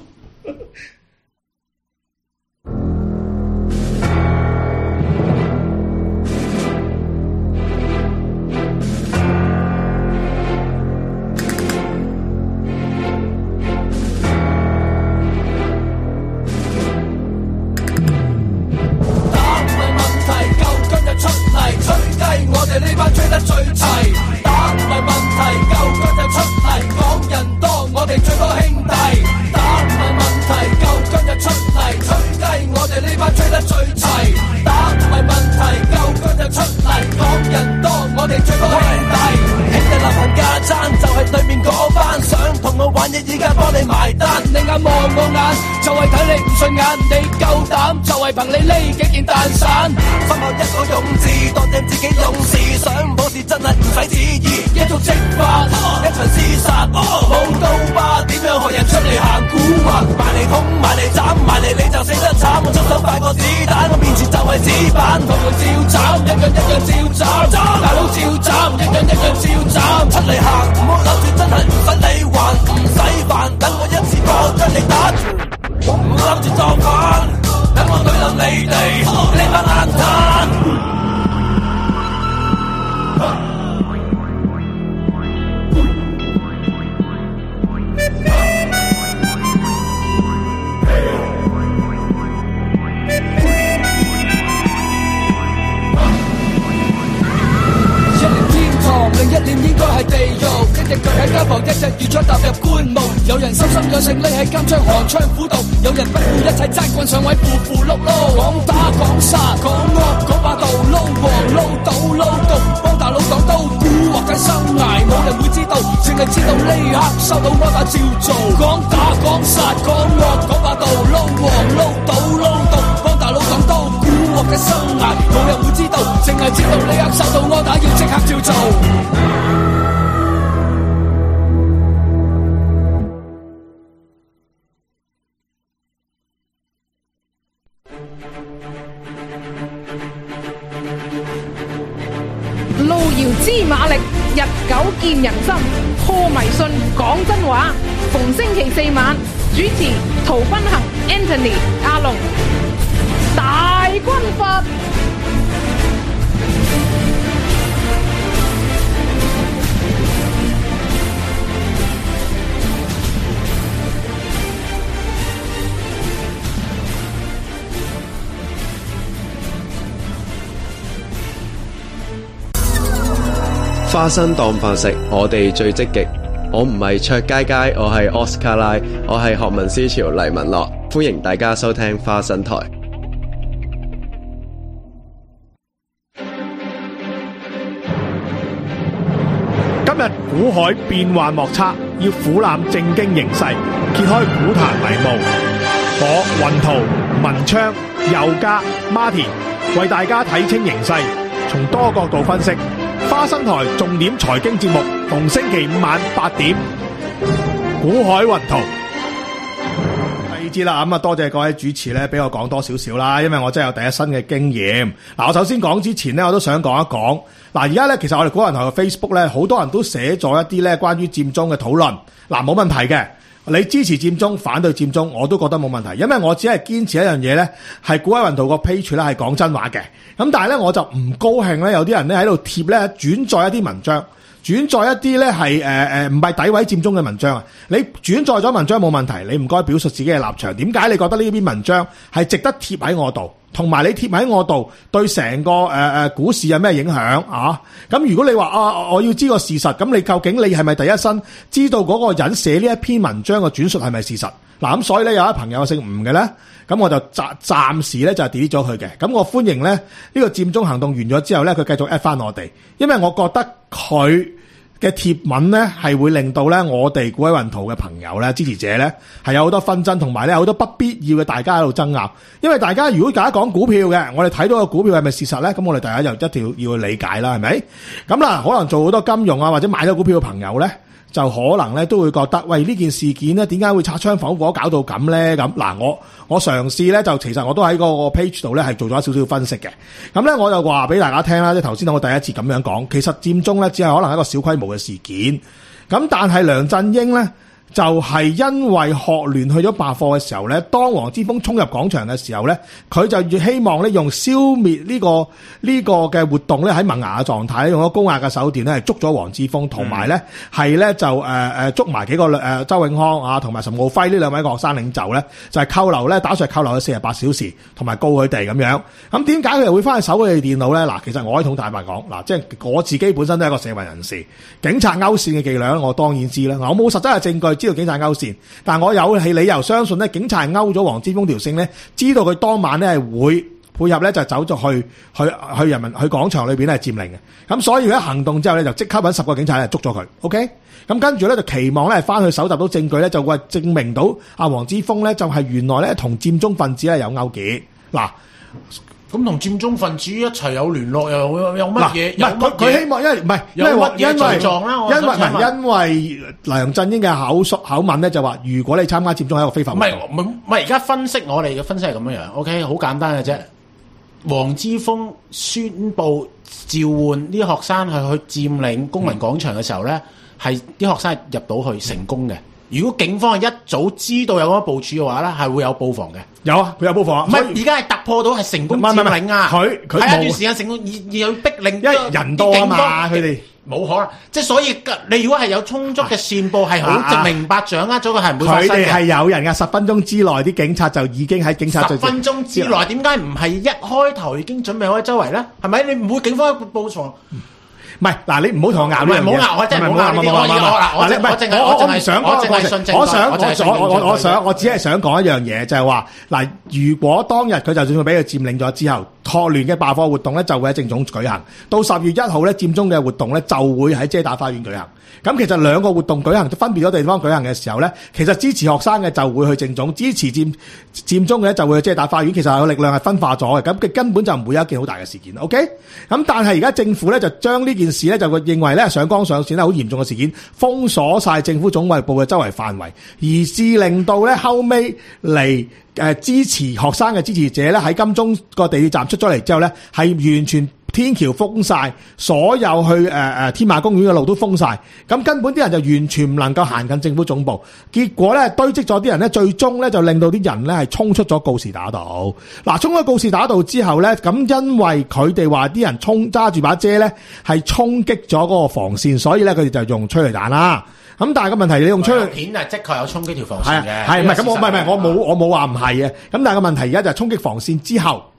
我哋呢班追得最齊，打唔係問題，夠薑就出嚟，講人多，我哋最多兄弟。打唔係問題，夠薑就出嚟，吹雞，我哋呢班追得最齊。打唔係問題，夠薑就出嚟，講人多，我哋最多兄弟。兄弟立行架爭，就係對面嗰班，想同我玩嘢，依家幫你埋單。你眼望我眼，就係睇你唔順眼，你夠膽就係憑你呢幾件蛋散。心口一個勇字，當正自己勇士，想冇事真係唔使旨意，一觸即發，一場廝殺，冇刀疤點樣學人出嚟行古惑？埋嚟捅，埋嚟斬，埋嚟你就死得慘，我出手快過子彈，我面前就係紙板，同樣照斬，一樣一樣照斬，大佬照斬，一樣一樣照斬，出嚟行唔好諗住真係唔使理還，唔使煩，等我一次過將你打斷，唔好諗住作反，等我對冧你哋呢班爛攤。另一念應該係地獄，一隻腳喺監房，一隻月初踏入棺木。有人心心養性匿喺監窗寒窗苦讀，有人不顧一切爭棍上位扶扶碌碌。講打講殺講惡講霸道，撈黃撈賭撈毒，幫大佬講刀古惑仔生涯，冇人會知道，淨係知道呢刻收到柯打照做。講打講殺講惡講霸道，撈黃撈賭撈毒，幫大佬講刀古惑仔生涯，冇人會知道，淨係知道呢刻收到柯打要即刻照做。 路遙知馬力，日久見人心。破迷信，講真話。逢星期四晚，主持陶君行、Anthony、阿龍，大軍閥。 花生當飯食，我哋最積極。我唔係卓佳佳，我係 Oscar 拉，我係學民思潮黎文樂，歡迎大家收聽花生台。 今日股海變幻莫測，要俯瞰政經形勢，揭開股壇迷霧。我雲圖、文昌、佑嘉、Martin 為大家睇清形勢，從多角度分析。花生台重點財經節目，逢星期五晚八點，股海雲圖。第二節啦，咁啊多謝各位主持咧，俾我講多少少啦，因為我真係有第一身嘅經驗。嗱，我首先講之前咧，我都想講一講。嗱，而家咧其實我哋股海雲台嘅 Facebook 咧，好多人都寫咗一啲咧關於佔中嘅討論。嗱，冇問題嘅。你支持佔中，反對佔中，我都覺得冇問題，因為我只係堅持一樣嘢咧，係股海雲圖個 page 咧係講真話嘅。咁但係咧，我就唔高興咧，有啲人咧喺度貼咧轉載一啲文章，轉載一啲咧係誒誒唔係詆毀佔中嘅文章啊！你轉載咗文章冇問題，你唔該表述自己嘅立場。點解你覺得呢篇文章係值得貼喺我度？同埋你貼喺我度，對成個誒誒、呃、股市有咩影響啊？咁如果你話啊，我要知個事實，咁你究竟你係咪第一身知道嗰個人寫呢一篇文章嘅轉述係咪事實？嗱，咁所以咧有一朋友姓吳嘅咧，咁我就暫暫時咧就 delete 咗佢嘅。咁我歡迎咧呢、呢個佔中行動完咗之後咧，佢繼續 at 翻我哋，因為我覺得佢嘅貼文咧係會令到咧我哋股海雲圖嘅朋友咧支持者咧係有好多紛爭，同埋咧好多不必要嘅大家喺度爭拗。因為大家如果大家講股票嘅，我哋睇到個股票係咪事實咧？咁我哋大家就一定要去理解啦，係咪？咁啦，可能做好多金融啊或者買咗股票嘅朋友咧，就可能咧都會覺得，喂，呢件事件咧點解會擦槍走火搞到咁咧？咁嗱，我我嘗試咧就其實我都喺嗰個 page 度咧係做咗少少分析嘅。咁咧我就話俾大家聽啦，即係頭先我第一次咁樣講，其實佔中咧只係可能一個小規模嘅事件。咁但係梁振英咧就係因為學聯去咗罷課嘅時候咧，當黃之鋒衝入廣場嘅時候咧，佢就要希望咧用消滅呢個呢個嘅活動咧喺萌芽嘅狀態，用咗高壓嘅手段咧係捉咗黃之鋒，同埋咧係咧就誒誒捉埋幾個誒周永康啊同埋岑敖暉呢兩位學生領袖咧，就係扣留咧打算扣留佢四十八小時，同埋告佢哋咁樣。咁點解佢哋會翻去搜佢哋電腦咧？嗱，其實我可以同坦白講，嗱，即係我自己本身都係一個社運人士，警察勾線嘅伎倆我當然知啦。我冇實質嘅證據知道警察勾線，但我有係理由相信咧，警察係勾咗黃之鋒條線咧，知道佢當晚咧係會配合咧就走咗去去去人民去廣場裏邊咧係佔領嘅。咁所以佢一行動之後咧就即刻揾十個警察咧捉咗佢。OK， 咁跟住咧就期望咧翻去搜集到證據咧，就會證明到阿黃之鋒咧就係原來咧同佔中分子咧有勾結。嗱。 咁同佔中分子一齊有聯絡，又有有乜嘢？ 唔係佢佢希望，因為唔係因為因為因為因為梁振英嘅口述口吻咧就話，如果你參加佔中係一個非法活動。 唔係唔係，而家分析我哋嘅分析係咁樣樣。OK， 好簡單嘅啫。黃之鋒宣佈召喚啲學生係去佔領公民廣場嘅時候咧，係啲、嗯、學生係入到去成功嘅。如果警方係一早知道有咁嘅部署嘅話咧，係會有布防嘅。有啊，佢有布防。唔係，而家係突破到係成功佔領啊！佢佢喺一段時間成功，而而有逼令，因為人多啊嘛，佢哋冇可能。即係所以，你如果係有充足嘅線報，係好明白掌握咗，佢係唔會發生嘅。佢哋係有人㗎，十分鐘之內啲警察就已經喺警察十分鐘之內，點解唔係一開頭已經準備好喺周圍咧？係咪？你唔會警方布防？唔係嗱，你唔好同我拗呢樣嘢。唔好拗，我真係唔好拗呢啲。我我我淨係我淨係想講個過程。我想我我我我想我只係想講一樣嘢，就係話嗱，如果當日佢就算佢俾佢佔領咗之後，學聯嘅罷課活動咧就會喺政總舉行。到十月一號咧，佔中嘅活動咧就會喺遮打花園舉行。咁其實兩個活動舉行，分別咗地方舉行嘅時候咧，其實支持學生嘅就會去政總，支持佔佔中嘅就會去遮打花園。其實個力量係分化咗嘅，咁佢根本就唔會有一件好大嘅事件。OK， 咁但係而家政府咧就將呢件事咧就會認為咧上綱上線咧好嚴重嘅事件，封鎖晒政府總衛部嘅周圍範圍，而致令到咧後尾嚟誒支持學生嘅支持者咧喺金鐘個地鐵站出咗嚟之後咧係完全。天橋封晒，所有去誒誒、呃、天馬公園嘅路都封晒，咁根本啲人就完全唔能夠行近政府總部，結果咧堆積咗啲人咧，最終咧就令到啲人咧係衝出咗告士打道。嗱，衝咗告士打道之後咧，咁因為佢哋話啲人衝揸住把遮咧係衝擊咗嗰個防線，所以咧佢哋就用催淚彈啦。咁但係個問題，你用催淚片係即確有衝擊條防線嘅， 係唔係咁？我唔係唔係我冇我冇話唔係嘅。咁但係個問題而家就係衝擊防線之後。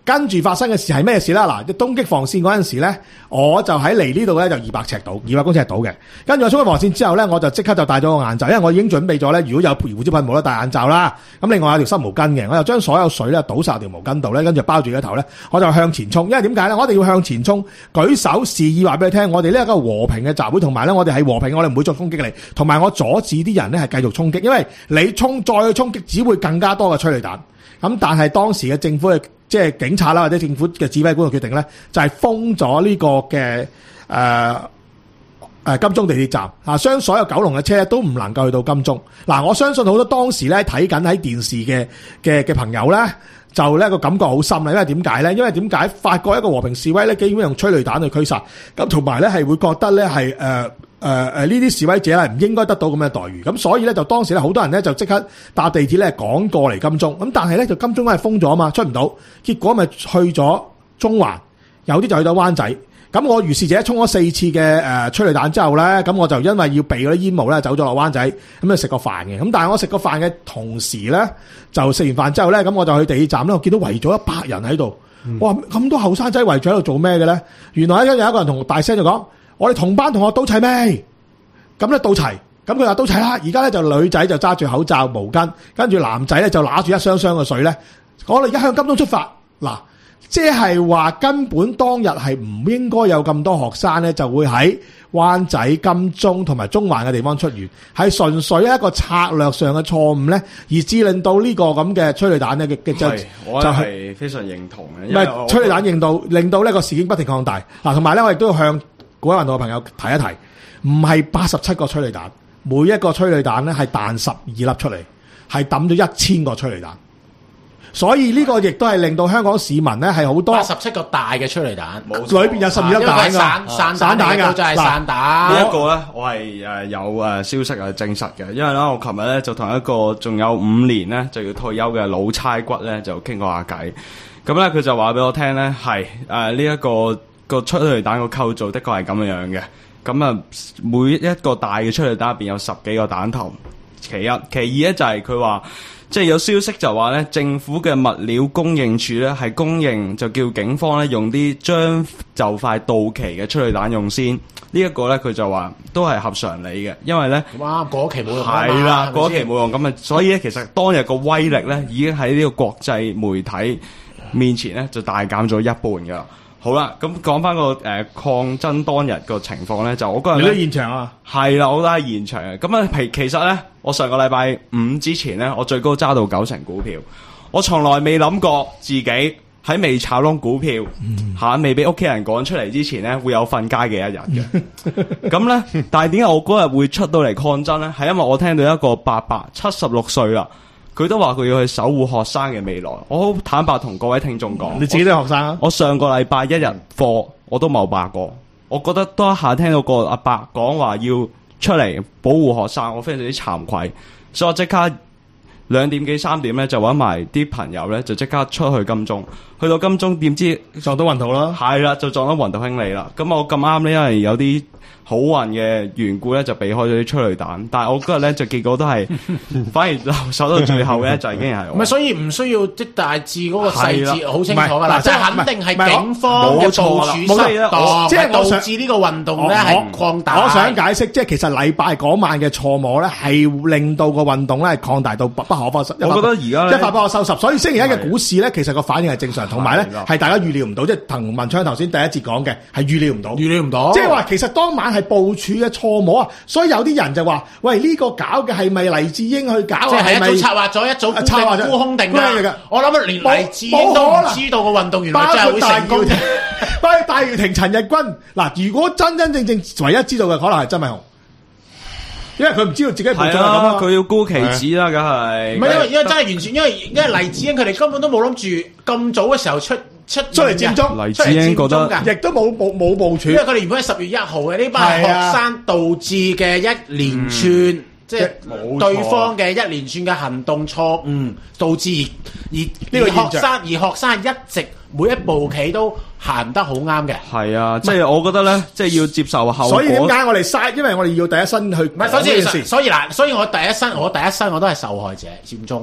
跟住發生嘅事係咩事啦？嗱，東擊防線嗰陣時咧，我就喺嚟呢度咧就二百尺度，二百公尺度嘅。跟住我衝咗防線之後咧，我就即刻就戴咗個眼罩，因為我已經準備咗咧，如果有胡椒噴霧咧戴眼罩啦。咁另外有條濕毛巾嘅，我就將所有水咧倒晒條毛巾度咧，跟住包住個頭咧，我就向前衝。因為點解咧？我一定要向前衝，舉手示意話俾你聽，我哋呢一個和平嘅集會，同埋咧我哋係和平，我哋唔會再攻擊你，同埋我阻止啲人咧係繼續衝擊，因為你衝再去衝擊，只會更加多嘅催淚彈。咁但係當時嘅政府嘅即係警察啦，或者政府嘅指揮官嘅決定咧，就係、是、封咗呢個嘅誒誒金鐘地鐵站啊，將所有九龍嘅車都唔能夠去到金鐘。嗱、啊，我相信好多當時咧睇緊喺電視嘅嘅嘅朋友咧，就呢個感覺好深啦。因為點解咧？因為點解發覺一個和平示威咧，基本用催淚彈去驅殺，咁同埋咧係會覺得咧係誒。呃誒誒，呢啲示威者咧唔應該得到咁嘅待遇，咁所以咧就當時咧好多人咧就即刻搭地鐵咧趕過嚟金鐘，咁但係咧就金鐘係封咗啊嘛，出唔到，結果咪去咗中環，有啲就去到灣仔。咁我如是者衝咗四次嘅誒催淚彈之後咧，咁我就因為要避嗰啲煙霧咧，走咗落灣仔，咁就食個飯嘅。咁但係我食個飯嘅同時咧，就食完飯之後咧，咁我就去地鐵站咧，我見到圍咗一百人喺度，嗯、哇！咁多後生仔圍咗喺度做咩嘅咧？原來咧有一個人同大聲就講。我哋同班同學到齊未？咁咧到齊，咁佢話到齊啦。而家咧就女仔就揸住口罩毛巾，跟住男仔咧就拿住一箱箱嘅水咧。我哋而家向金鐘出發。嗱，即係話根本當日係唔應該有咁多學生咧，就會喺灣仔、金鐘同埋中環嘅地方出現，係純粹一個策略上嘅錯誤咧，而致令到呢個咁嘅催淚彈咧嘅嘅就我就係非常認同嘅。 唔係催淚彈令到令到呢個事件不停擴大。嗱，同埋咧我亦都要向各位運動嘅朋友提一提，唔係八十七個催淚彈，每一個催淚彈咧係彈十二粒出嚟，係抌咗一千個催淚彈。所以呢個亦都係令到香港市民咧係好多八十七個大嘅催淚彈， 裏邊有十二粒彈㗎， 散散散彈㗎， 就係散彈。 呢一個咧，我係誒有誒消息係證實嘅，因為咧我琴日咧就同一個仲有五年咧就要退休嘅老差骨咧就傾過下偈，咁咧佢就話俾我聽咧係誒呢一個。個催淚彈個構造的確係咁樣嘅，咁啊每一個大嘅催淚彈入邊有十幾個彈頭。其一，其二咧就係佢話，即係有消息就話咧，政府嘅物料供應處咧係供應，就叫警方咧用啲將就快到期嘅催淚彈用先。呢、這、一個咧佢就話都係合常理嘅，因為咧哇過期冇用係啦，過期冇用咁啊，所以咧其實當日個威力咧已經喺呢個國際媒體面前咧就大減咗一半噶。好啦，咁講翻個誒、呃、抗爭當日個情況咧，就我嗰日你都現場啊？ 係啦，我都喺現場嘅。咁啊，其其實咧，我上個禮拜五之前咧，我最高揸到九成股票，我從來未諗過自己喺未炒窿股票嚇、嗯，未俾屋企人趕出嚟之前咧，會有瞓街嘅一日嘅。咁咧，但係點解我嗰日會出到嚟抗爭咧？係因為我聽到一個伯伯七十六歲啦。佢都話佢要去守護學生嘅未來，我好坦白同各位聽眾講， 你自己都係學生啊！ 我上個禮拜一日課我都冇罷過，我覺得當一下聽到個阿伯講話要出嚟保護學生，我非常之慚愧，所以我即刻兩點幾三點咧就揾埋啲朋友咧就即刻出去金鐘，去到金鐘點知撞到雲圖啦， 係啦，就撞到雲圖兄弟啦。咁我咁啱咧，因為有啲好運嘅緣故咧，就避開咗啲催淚彈。但係我嗰日咧就結果都係，反而留守到最後咧就已經係。 唔係，所以唔需要即大致嗰個細節好清楚㗎啦，即係肯定係警方嘅部署失當， 即係導致呢個運動咧係擴大。 我想解釋，即係其實禮拜嗰晚嘅錯摸咧，係令到個運動咧係擴大到不不可不收。 我覺得而家一發不可收拾，所以星期一嘅股市咧，其實個反應係正常，同埋咧係大家預料唔到，即係滕文昌頭先第一節講嘅係預料唔到， 預料唔到， 即係話其實當晚係部署嘅錯摸啊，所以有啲人就話：喂，呢個搞嘅係咪黎智英去搞啊？ 即係一早策劃咗，一早策劃咗沽空定㗎。我諗連黎智英都唔知道個運動原來真係會成功。 包括戴耀廷、陳日君嗱，如果真真正正唯一知道嘅，可能係曾偉雄。因為佢唔知道自己部長係咁啊， 佢要沽期指啦，梗係。 唔係因為因為真係完全，因為因為黎智英佢哋根本都冇諗住咁早嘅時候出出出嚟佔中， 黎智英覺得亦都冇冇冇部署。 因為佢哋原本係十月一號嘅呢班學生導致嘅一連串，嗯、即係對方嘅一連串嘅行動錯誤，導致而呢個學生而學生一直每一步棋都行得好啱嘅。 係啊，即係我覺得咧，即係要接受後果。 所以點解我哋嘥？因為我哋要第一身去。 唔係，首先所以嗱，所以我第一身，我第一身我都係受害者佔中。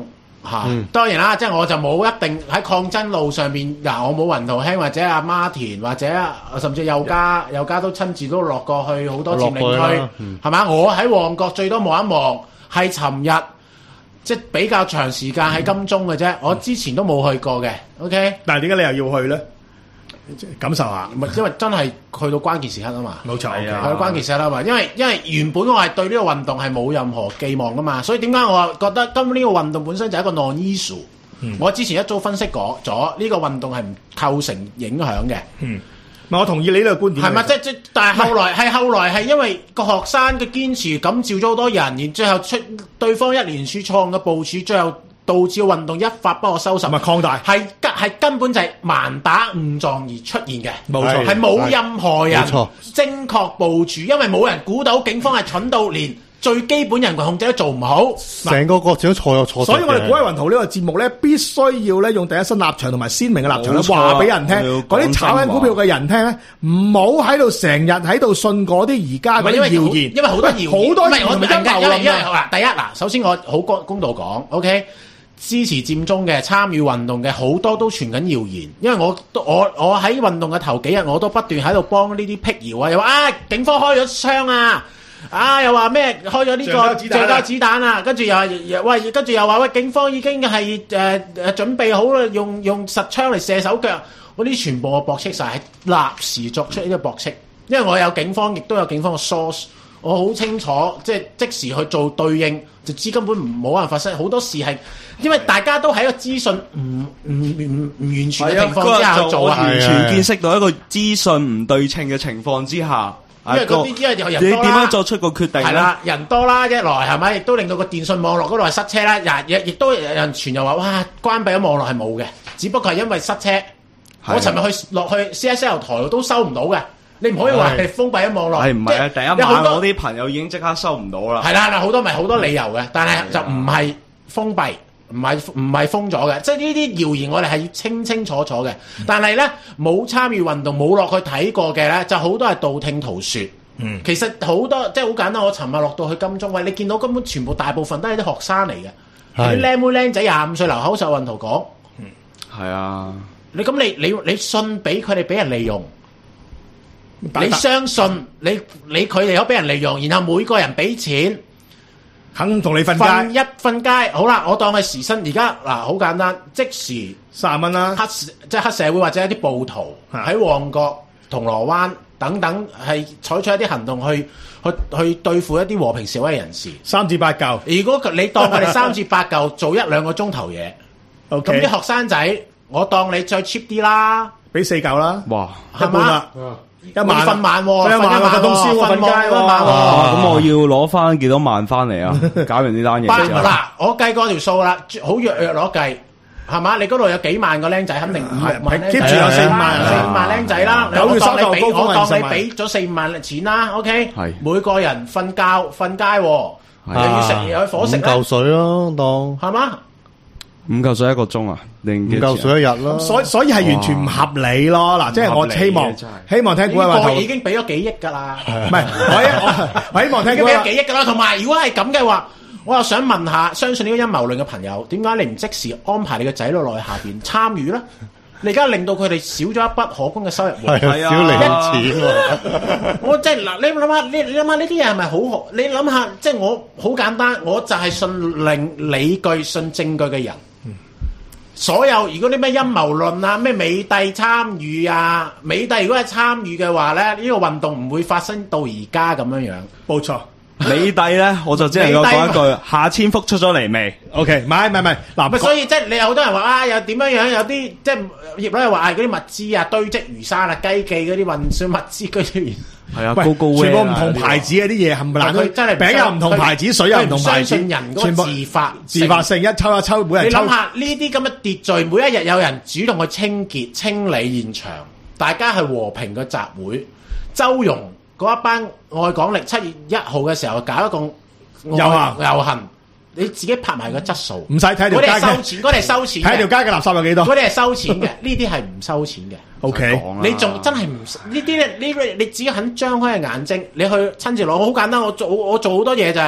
嚇、嗯，當然啦，即係我就冇一定喺抗爭路上面，嗱，我冇雲圖兄或者阿媽田或者甚至佑嘉，佑嘉都親自都落過去好多佔領區，係、嗯、嘛？我喺旺角最多望一望，係尋日即係比較長時間喺金鐘嘅啫、嗯，我之前都冇去過嘅。OK， 但係點解你又要去咧？感受下， 唔係因為真係去到關鍵時刻啊嘛， 冇錯，係啊， 去到關鍵時刻啊嘛，因為因為原本我係對呢個運動係冇任何寄望噶嘛，所以點解我話覺得根本呢個運動本身就係一個 non-issue、嗯。我之前一早分析過咗呢個運動係唔構成影響嘅。嗯， 我同意你呢個觀點。係咪？ 即即但係後來係後來係因為個學生嘅堅持，感召咗好多人，然最後出對方一連串錯誤嘅部署，最後導致運動一發不可收拾， 咪擴大，係係根本就係盲打誤撞而出現嘅， 冇錯， 係冇任何人精確部署，因為冇人估到警方係蠢到連最基本人群控制都做唔好， 成個國家都錯有錯。 所以我哋古威雲圖呢個節目咧，必須要咧用第一身立場同埋鮮明嘅立場咧，話俾人聽，嗰啲炒緊股票嘅人聽咧，唔好喺度成日喺度信嗰啲而家嗰啲謠言， 因為好多謠言，好多人唔係陰謀論。因為嗱，第一嗱，首先我好公公道講 ，OK。支持佔中嘅參與運動嘅好多都傳緊謠言，因為我我我喺運動嘅頭幾日我都不斷喺度幫呢啲辟謠啊，又話啊警方開咗槍啊，啊又話咩開咗呢、這個橡膠子彈啊，跟住又話喂，跟住又話喂警方已經係誒誒準備好啦，用用實槍嚟射手腳，嗰啲全部我駁斥晒，係立時作出呢個駁斥，因為我有警方亦都有警方嘅 source， 我好清楚即係即時去做對應，就知根本唔冇可能發生好多事係。因為大家都喺個資訊唔唔唔唔完全嘅情況之下去做啊， 完全見識到一個資訊唔對稱嘅情況之下， 因為嗰啲因為有人多啦， 你點樣作出個決定咧？ 係啦，人多啦，一來係咪亦都令到個電信網絡嗰度係塞車啦，亦亦都有人傳又話哇關閉咗網絡係冇嘅，只不過係因為塞車。我尋日去落去 C S L 台都收唔到嘅，你唔可以話係封閉咗網絡。 係唔係啊？第一晚我啲朋友已經即刻收唔到啦。 係啦，嗱好多咪好多理由嘅，但係就唔係封閉。唔係唔係封咗嘅，即係呢啲謠言我哋係要清清楚楚嘅。但係咧冇參與運動冇落去睇過嘅咧，就好多係道聽途說。嗯，其實好多即係好簡單。我尋日落到去金鐘，喂，你見到根本全部大部分都係啲學生嚟嘅，啲靚妹靚仔廿五歲留口秀運圖講。 嗯，係啊。你咁你你你信俾佢哋俾人利用，你相信你你佢哋有俾人利用，然後每個人俾錢。 肯同你瞓街， 瞓一瞓街，好啦，我當係時薪。而家嗱，好簡單，即時三十蚊啦。 黑即係黑社會或者一啲暴徒喺旺角、銅鑼灣等等，係採取一啲行動去去去對付一啲和平示威人士。 三至八嚿。 如果你當佢哋三至八嚿做一兩個鐘頭嘢，咁啲、okay. 學生仔，我當你再 cheap 啲啦， 俾四嚿啦。 哇， 一半啦。一萬瞓晚喎， 瞓一晚喎，通宵喎，瞓街喎， 咁我要攞翻幾多萬翻嚟啊？搞完呢單嘢。 嗱，我計過條數啦，好弱弱攞計，係嘛？你嗰度有幾萬個僆仔，肯定五六萬，keep 住有四五萬，四五萬僆仔啦。我當你俾，我當你俾咗四五萬錢啦。OK，每個人瞓覺瞓街，又要食又要伙食咧。 五嚿水咯，當係嘛？ 五嚿水一個鐘啊，定五嚿水一日咯。 所以所以係完全唔合理咯。嗱，即係我希望希望聽古威話頭已經俾咗幾億㗎啦。 唔係，我我希望聽古威俾咗幾億㗎啦。同埋如果係咁嘅話，我又想問下，相信呢個陰謀論嘅朋友，點解你唔即時安排你個仔女落去下邊參與咧？你而家令到佢哋少咗一筆可觀嘅收入喎。 係啊，少零錢喎。 我即係嗱，你諗下，你你諗下呢啲嘢係咪好學？你諗下，即係我好簡單，我就係信令理據、信證據嘅人。所有如果啲咩陰謀論啊，咩美帝參與啊，美帝如果係參與嘅話咧，呢、呢個運動唔會發生到而家咁樣樣。 冇錯， 美帝咧，我就只能夠講一句，夏千福出咗嚟未 ？OK，唔係唔係唔係，嗱， 所以即係你有好多人話啊，又點樣樣，有啲即係業內又話啊，嗰啲物資啊堆積如山啊，雞記嗰啲運輸物資居然。 係啊，高高全部唔同牌子嗰啲嘢冚唪唥，佢真係餅又唔同牌子，水又唔同牌子， 全部自發自發性一抽一抽，每人抽。 你諗下呢啲咁嘅秩序，每一日有人主動去清潔清理現場，大家係和平嘅集會。周融嗰一班愛港力七月一號嘅時候搞一個遊行遊行，你自己拍埋個質素， 唔使睇條街嘅收錢，嗰啲係收錢， 睇條街嘅垃圾有幾多？ 嗰啲係收錢嘅，呢啲係唔收錢嘅。 O K， 你仲真係唔呢啲咧？呢你只要肯張開嘅眼睛，你去親自攞，好簡單。我做我做好多嘢就係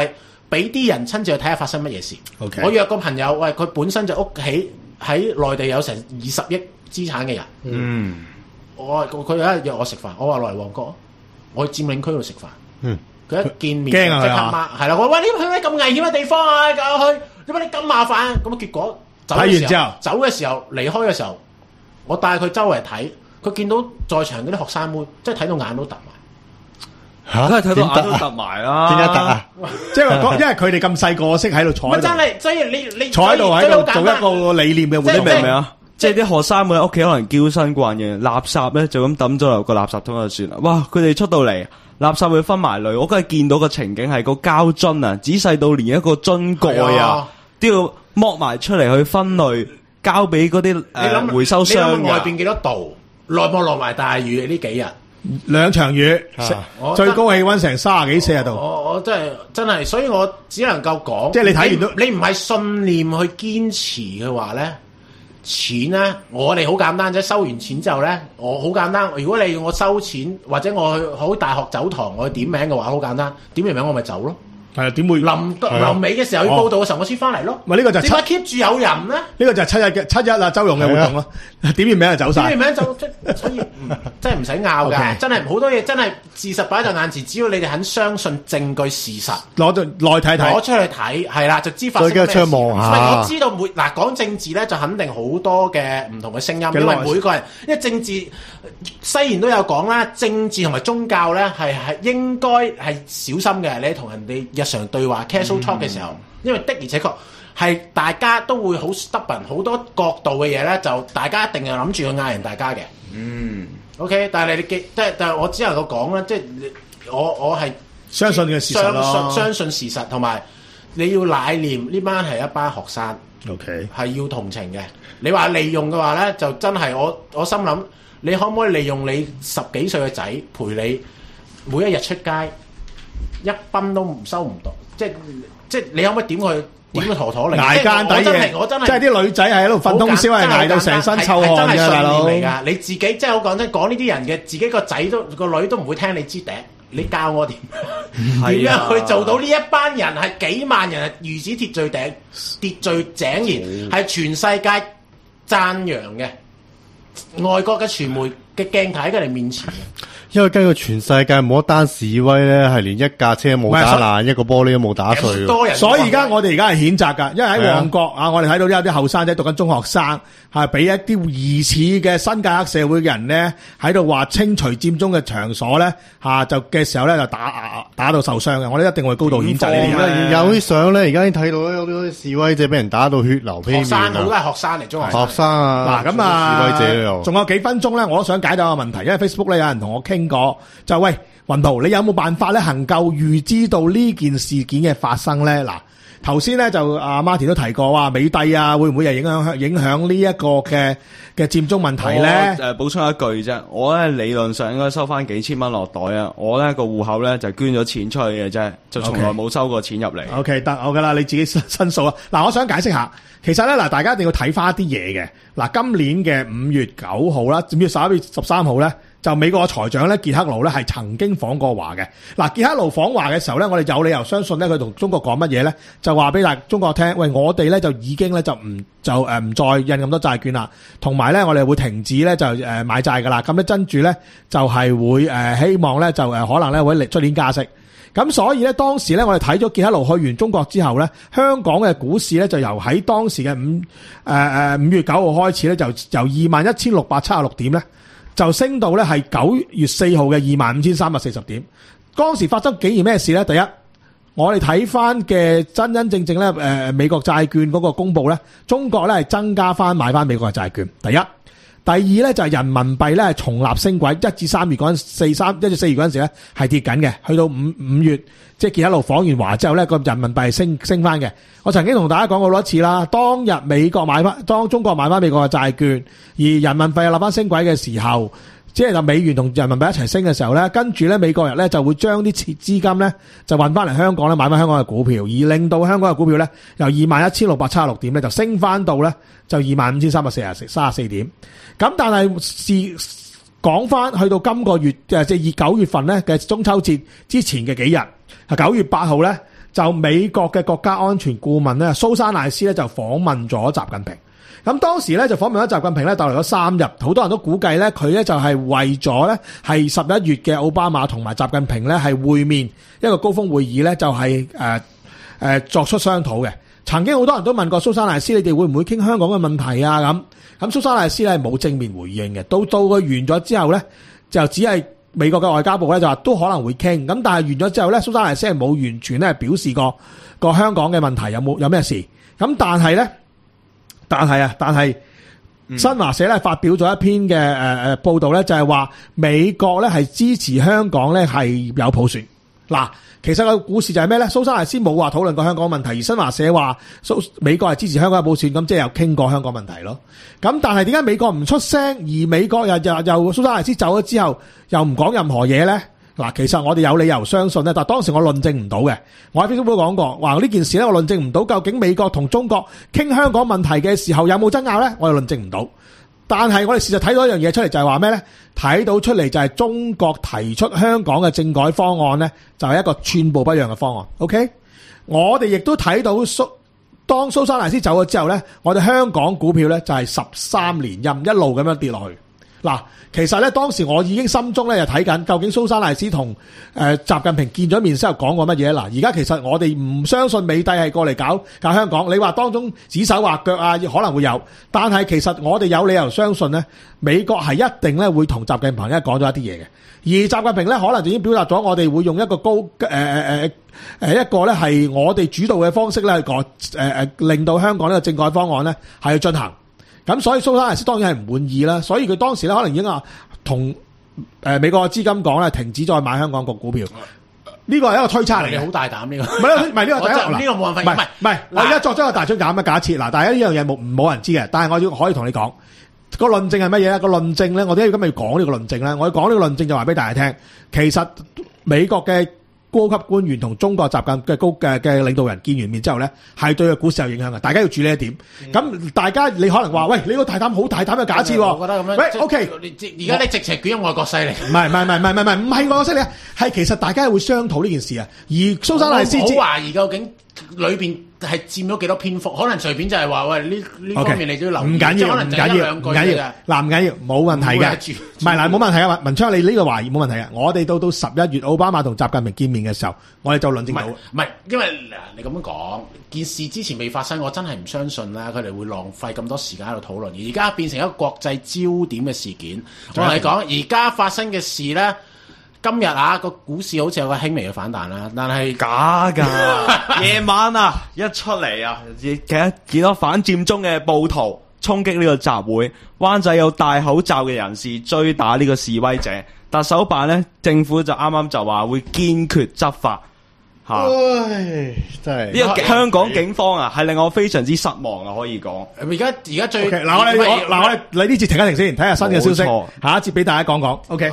俾啲人親自去睇下發生乜嘢事。 OK 我約個朋友，喂，佢本身就屋企喺內地有成二十億資產嘅人。 嗯， 我佢有一日約我食飯，我話落嚟旺角，我去佔領區度食飯。 嗯， 佢一見面驚啊即刻罵，係啦，我話喂，你去咩咁危險嘅地方啊？搞去，點解你咁麻煩？咁結果走嘅時候睇完之後走嘅時候離開嘅時候，我帶佢周圍睇，佢見到在場嗰啲學生妹，即係睇到眼都突埋。 嚇， 梗係睇到點得啊眼都突埋啦。 點解得啊？ 即係話因為佢哋咁細個識喺度坐喺度， 咪真係，所以你你坐喺度喺度做一個個理念嘅活即係動， 你明唔明啊？即係啲學生妹喺屋企可能嬌生慣養，垃圾咧就咁抌咗落個垃圾桶就算啦。哇！佢哋出到嚟，垃圾會分埋類。我梗係見到個情景係個膠樽啊，仔細到連一個樽蓋啊係啊都要剝埋出嚟去分類，交俾嗰啲你諗誒回收商㗎。 你諗外邊幾多度？內幕落埋大雨呢幾日， 兩場雨， 啊我最高氣溫成三十幾四十度。 我我真係真係，所以我只能夠講， 即係你睇完都你唔係信念去堅持嘅話咧，錢咧，我哋好簡單啫。收完錢之後咧，我好簡單。如果你要我收錢，或者我去好大學走堂，我去點名嘅話，好簡單，點完名我咪走咯。 係啊，點會？ 臨係啊臨尾嘅時候要報道嘅時候，我先翻嚟咯。 咪呢個就係點解 keep 住有人咧？ 呢個就係七日嘅七一啊，周融嘅活動咯。點完名就走晒點。完名就即所以唔真係唔使拗 OK 㗎，真係好多嘢真係事實擺在眼前，只要你哋肯相信證據事實。 攞到內睇睇， 攞出去睇，係啦，就知發生咩事。 再加出去望下唔係我知道每嗱講政治咧，就肯定好多嘅唔同嘅聲音，因為內每個人，因為政治西言都有講啦，政治同埋宗教咧係係應該係小心嘅。你同人哋日常對話 casual talk 嘅時候，因為的而且確係大家都會好 stubborn，好多角度嘅嘢咧，就大家一定係諗住去嗌人大家嘅。 嗯， OK，但係你記，即係但係我只能夠講啦，即係你我我係。 相信嘅事實相咯信相信事實，同埋你要乃念呢班係一班學生， OK， 係要同情嘅。你話利用嘅話咧，就真係我我心諗，你可唔可以利用你十幾歲嘅仔陪你每一日出街，一蚊都唔收唔到，即係即係你可唔可以點佢點佢陀陀嚟？ 捱奸底我真嘢係我真係即係啲女仔係喺度瞓通宵，係捱到成身臭汗嘅大佬。 係真係信念嚟㗎。你自己即係我講真，講呢啲人嘅自己個仔都個女都唔會聽你支笛。你教我點點係啊樣去做到呢一班人係幾萬人係如此秩序頂秩序井然，係全世界讚揚嘅，外國嘅傳媒嘅鏡頭喺佢哋面前嘅。 因為根據全世界冇一單示威咧，係連一架車冇打爛，一個玻璃都冇打碎嘅。 多人， 所以而家我哋而家係譴責㗎，因為喺旺角啊，我哋睇到有啲後生仔讀緊中學生，係俾一啲疑似嘅新界黑社會嘅人咧，喺度話清除佔中嘅場所咧，嚇就嘅時候咧就打打到受傷嘅，我哋一定會高度譴責呢啲人。 有啲相咧，而家已經睇到有啲示威者俾人打到血流披學面啊！ 生好多係學生嚟，中學生學生啊， 嗱咁啊， 示威者都有。 仲有幾分鐘咧，我都想解答個問題，因為 Facebook 咧有人同我傾過，就喂雲圖，你有冇辦法咧能夠預知到呢件事件嘅發生咧？嗱，頭先咧就阿 Martin 都提過話美帝啊，會唔會係影響影響呢一個嘅嘅佔中問題咧？ 誒補充一句啫，我咧理論上應該收翻幾千蚊落袋啊！我咧個戶口咧就捐咗錢出去嘅啫，就從來冇收過錢入嚟。 O K 得好噶啦，你自己申申訴啊！嗱，我想解釋下，其實咧嗱，大家一定要睇翻一啲嘢嘅。嗱，今年嘅五月九號啦，五月十一月十三號咧，就美國嘅財長咧傑克盧咧係曾經訪過華嘅。嗱，傑克盧訪華嘅時候咧，我哋有理由相信咧，佢同中國講乜嘢咧？就話俾大中國聽，喂，我哋咧就已經咧就唔就誒唔再印咁多債券啦，同埋咧我哋會停止咧就誒買債噶啦。咁咧跟住咧就係會誒希望咧就誒可能咧會嚟出年加息。咁所以咧，當時咧，我哋睇咗傑克盧去完中國之後咧，香港嘅股市咧就由喺當時嘅五誒誒五月九號開始咧，就由二萬一千六百七十六點咧，就升到咧係九月四號嘅二萬五千三百四十點。當時發生幾件咩事咧？第一，我哋睇翻嘅真真正正咧誒美國債券嗰個公佈咧，中國咧係增加翻買翻美國嘅債券。第一。第二咧就係人民幣咧係重立升軌，一至三月嗰陣四三一至四月嗰陣時咧係跌緊嘅，去到五五月即係傑克盧訪完華之後咧個人民幣係升升翻嘅。我曾經同大家講過好多次啦，當日美國買翻，當中國買翻美國嘅債券，而人民幣又立翻升軌嘅時候，即係就美元同人民幣一齊升嘅時候咧，跟住咧美國人咧就會將啲資資金咧就運翻嚟香港咧買翻香港嘅股票，而令到香港嘅股票咧由二萬一千六百七十六點咧就升翻到咧就二萬五千三百四十三十四點。咁但係是講翻去到今個月誒即係二九月份咧嘅中秋節之前嘅幾日，係九月八號咧就美國嘅國家安全顧問咧蘇珊賴斯咧就訪問咗習近平。咁當時咧就訪問咗習近平咧，逗留咗三日，好多人都估計咧佢咧就係為咗咧係十一月嘅奧巴馬同埋習近平咧係會面一個高峰會議咧，就係誒誒作出商討嘅。曾經好多人都問過蘇珊賴斯，你哋會唔會傾香港嘅問題啊？咁咁蘇珊賴斯咧冇正面回應嘅。到到佢完咗之後咧，就只係美國嘅外交部咧就話都可能會傾。咁但係完咗之後咧，蘇珊賴斯係冇完全咧表示過個香港嘅問題有冇有咩事。咁但係咧。但係啊，但係新華社咧發表咗一篇嘅誒誒報道咧，就係話美國咧係支持香港咧係有普選。嗱，其實個故事就係咩咧？蘇珊賴斯冇話討論過香港問題，而新華社話蘇美國係支持香港有普選，咁即係有傾過香港問題咯。咁但係點解美國唔出聲，而美國又又又蘇珊賴斯走咗之後又唔講任何嘢咧？嗱，其實我哋有理由相信咧，但係當時我論證唔到嘅。我喺 Facebook 都講過，話呢件事咧，我論證唔到究竟美國同中國傾香港問題嘅時候有冇爭拗咧，我又論證唔到。但係我哋事實睇到一樣嘢出嚟，就係話咩咧？睇到出嚟就係中國提出香港嘅政改方案咧，就係一個寸步不讓嘅方案。OK， 我哋亦都睇到蘇當蘇珊賴斯走咗之後咧，我哋香港股票咧就係十三連陰一路咁樣跌落去。嗱，其實咧當時我已經心中咧就睇緊，究竟蘇珊賴斯同誒習近平見咗面之後講過乜嘢？嗱，而家其實我哋唔相信美帝係過嚟搞搞香港。你話當中指手畫腳啊，可能會有，但係其實我哋有理由相信咧，美國係一定咧會同習近平咧講咗一啲嘢嘅。而習近平咧可能就已經表達咗，我哋會用一個高誒誒誒誒一個咧係我哋主導嘅方式咧，個誒誒令到香港呢個政改方案咧係要進行。咁所以蘇珊賴斯當然係唔滿意啦，所以佢當時咧可能已經話同誒美國嘅資金講咧，停止再買香港個股票。呢個係一個推測嚟嘅， 好大膽呢個。 唔係唔係呢個第一， 呢個冇辦法。 唔係唔係，我而家作咗一個大張減嘅假設。嗱，大家呢樣嘢冇冇人知嘅，但係我要可以同你講個論證係乜嘢咧？個論證咧，我點解要今日要講呢個論證咧？我要講呢個論證就話俾大家聽，其實美國嘅高級官員同中國習近嘅高嘅嘅領導人見完面之後咧，係對個股市有影響嘅。大家要注意呢一點。咁、嗯、大家你可能話：喂，你個大膽好大膽嘅假設喎。我覺得咁樣。喂 ，OK， 而家你直情捲入外國勢力。唔係唔係唔係唔係唔係唔係外國勢力，係其實大家會商討呢件事啊。而蘇珊賴斯好懷疑究竟裏邊係佔咗幾多篇幅？可能隨便就係話：喂，呢呢方面你都要留意。唔緊要，唔緊要，唔緊要。嗱，唔緊要，冇問題嘅。唔係嗱，冇問題啊，文昌，你呢個懷疑冇問題啊。我哋到到十一月奧巴馬同習近平見面嘅時候，我哋就論證到。 唔係，因為嗱，你咁樣講，件事之前未發生，我真係唔相信啦。佢哋會浪費咁多時間喺度討論，而家變成一個國際焦點嘅事件。我同你講，而家發生嘅事咧。今日啊，個股市好似有個輕微嘅反彈啦，但係假㗎。夜晚啊，一出嚟啊，幾幾多反佔中嘅暴徒衝擊呢個集會，灣仔有戴口罩嘅人士追打呢個示威者，特首辦呢，政府就啱啱就話會堅決執法嚇。 唉，真係呢個香港警方啊，係令我非常之失望啊，可以講。 而家而家最嗱、okay, 我哋嗱我哋你呢節停一停先，睇下新嘅消息，下一節俾大家講講。OK。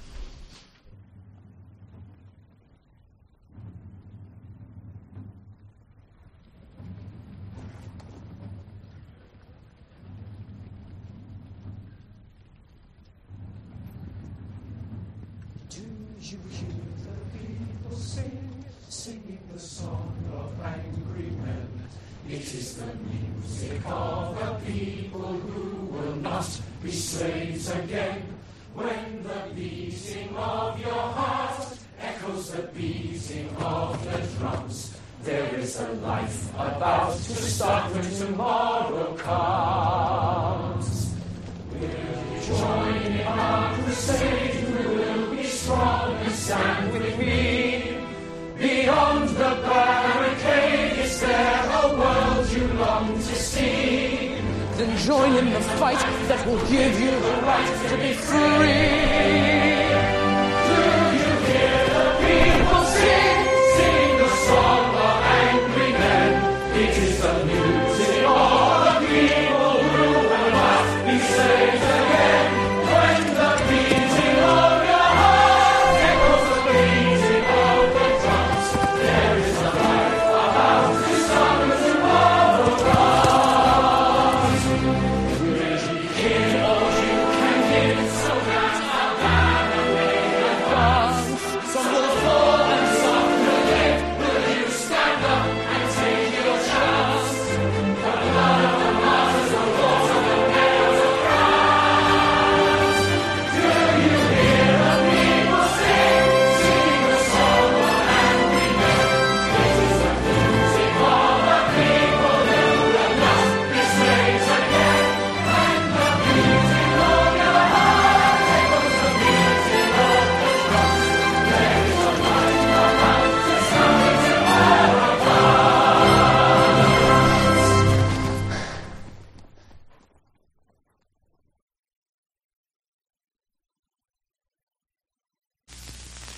Be slaves again when the beating of your heart echoes the beating of the drums. There is a life about to start when tomorrow comes. Will you join in our crusade? We will be strong and stand with me. Beyond the barricade, is there a world you long to see? Then join in the fight that will give you the right to be free. Do you hear the people sing? Sing the song of angry men. It is the music of the people who will not be slaves again. When the beating of your heart echoes the beating of the drums, there is a life about to start when tomorrow comes. All you can give, so that's how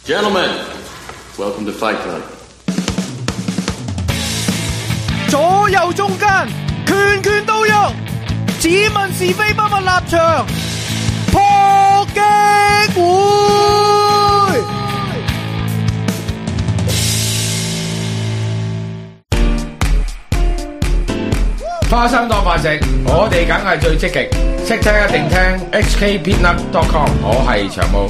Gentlemen, welcome to Fight Club. 左右中間，拳拳到肉，只問是非不問立場，破擊會。 花生當飯食，我哋梗係最積極，識聽一定聽 H K Peanut dot com， 我係長毛。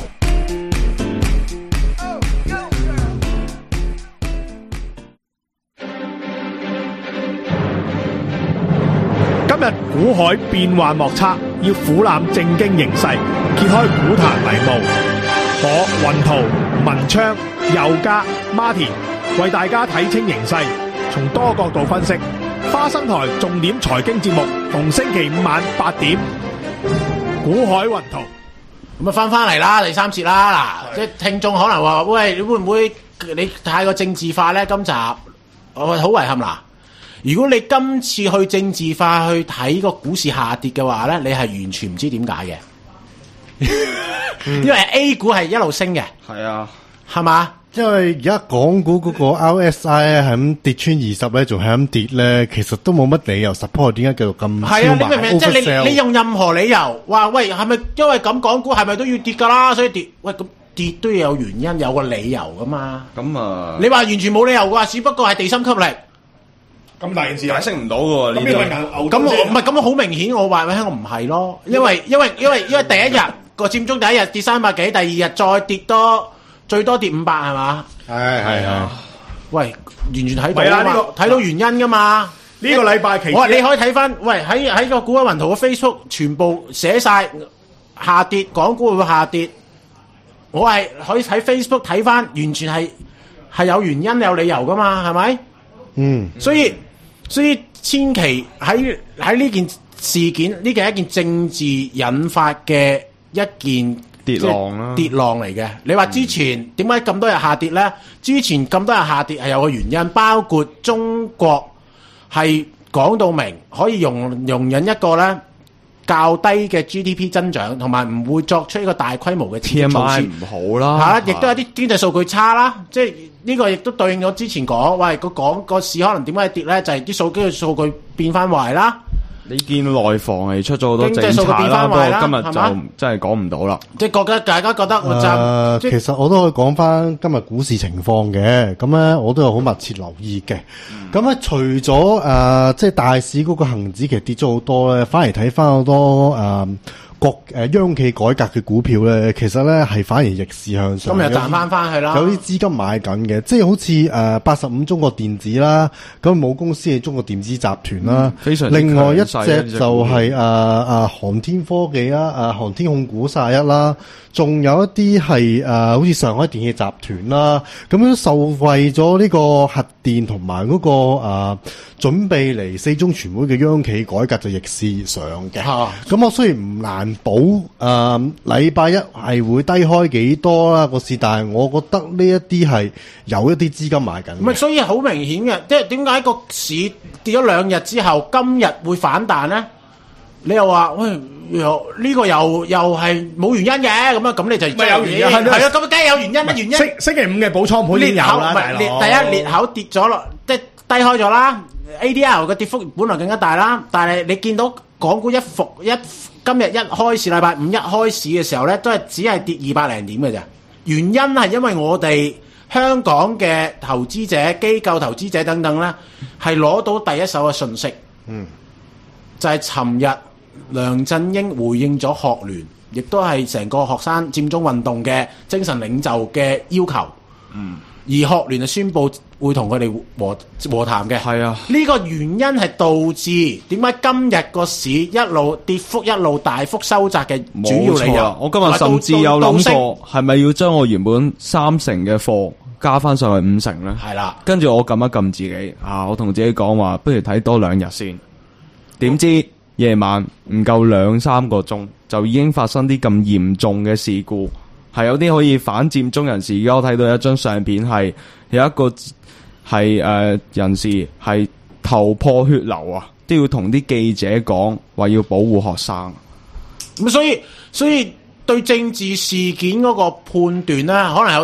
今日股海變幻莫測，要俯瞰正經形勢，揭開股壇迷霧。我雲圖、文昌、佑嘉、Martin 為大家睇清形勢，從多角度分析。花生台重點財經節目，逢星期五晚八點。股海雲圖。 咁啊，翻翻嚟啦，第三節啦。嗱，即係聽眾可能話：喂，你會唔會你太過政治化咧？今集我好遺憾啦。如果你今次去政治化去睇個股市下跌嘅話咧，你係完全唔知點解嘅，因為 A 股係一路升嘅， 係啊， 係嘛？ 因為而家港股嗰個 R S I 咧係咁跌穿二十咧，仲係咁跌咧，其實都冇乜理由 support 點解繼續咁超賣。係啊， 你明唔明？即係你你用任何理由話喂，係咪因為咁港股係咪都要跌㗎啦？所以跌，喂咁跌都要有原因，有個理由㗎嘛。咁啊，你話完全冇理由嘅話，只不過係地心吸力。 咁大件事解釋唔到嘅喎，呢啲咁我唔係咁好明顯，我話俾你聽，我唔係咯，因為因為因為因為第一日個佔中第一日跌三百幾，第二日再跌多最多跌五百係嘛？ 係係啊！ 喂，完全睇到啊嘛，睇到原因噶嘛？ 呢個禮拜期， 我話你可以睇翻，喂喺喺個股海雲圖嘅 Facebook 全部寫晒下跌，港股會下跌。我係可以喺 Facebook 睇翻，完全係係有原因有理由噶嘛？係咪？嗯，所以。所以千祈喺喺呢件事件，呢件係一件政治引發嘅一件跌浪啦， 跌浪嚟嘅。你話之前點解咁多日下跌咧？之前咁多日下跌係有個原因，包括中國係講到明可以容容忍一個咧較低嘅 G D P 增長，同埋唔會作出一個大規模嘅刺激措施。 唔好啦， 嚇、啊，亦都有啲經濟數據差啦，即係。呢個亦都對應咗之前講，喂個講個市可能點解跌咧？就係啲數據嘅數據變翻壞啦。 你見內房係出咗好多政策啦，不過今日就真係講唔到啦。 即係覺得大家覺得我就、 呃、其實我都可以講翻今日股市情況嘅。咁咧，我都有好密切留意嘅。咁、嗯、咧，除咗誒、呃，即係大市嗰個恆指其實跌咗好多咧，反而睇翻好多誒。呃國誒央企改革嘅股票咧，其實咧係反而逆市向上。 今日賺翻翻去啦， 有啲資金買緊嘅，即係好似誒八十五中國電子啦，咁母公司係中國電子集團啦、嗯。非常。另外一隻就係誒誒航天科技啦，誒、啊、航天控股卅一啦，仲有一啲係誒好似上海電氣集團啦，咁樣受惠咗呢個核電同埋嗰個誒、啊、準備嚟四中全會嘅央企改革就逆市而上嘅。咁、啊、我雖然唔難保誒禮拜一係會低開幾多啦個市，但係我覺得呢一啲係有一啲資金買緊。 唔係，所以好明顯嘅，即係點解個市跌咗兩日之後，今日會反彈咧？你又話喂，又呢、這個又又係冇原因嘅咁啊？咁你就咪有原因係啊？咁梗係有原因啦，原因星星期五嘅補倉盤已經有啦，大佬。第一裂口跌咗落，即係低開咗啦。A D R 嘅跌幅本來更加大啦，但係你見到港股一復一今日一開市禮拜五一開市嘅時候咧，都係只係跌二百零點嘅啫。原因係因為我哋香港嘅投資者、機構投資者等等咧，係攞到第一手嘅信息。嗯，就係尋日梁振英回應咗學聯，亦都係成個學生佔中運動嘅精神領袖嘅要求。嗯。而學聯就宣布會同佢哋和和談嘅，係啊，呢個原因係導致點解今日個市一路跌幅一路大幅收窄嘅主要理由。 我今日甚至有諗過，係咪要將我原本三成嘅貨加翻上去五成咧？係啦，跟住我撳一撳自己啊，我同自己講話，不如睇多兩日先。點知夜晚唔夠兩三個鐘，就已經發生啲咁嚴重嘅事故。係有啲可以反佔中人士，而家我睇到一張相片，係有一個係誒、呃、人士係頭破血流啊，都要同啲記者講話要保護學生。 咁所以所以對政治事件嗰個判斷咧，可能有好多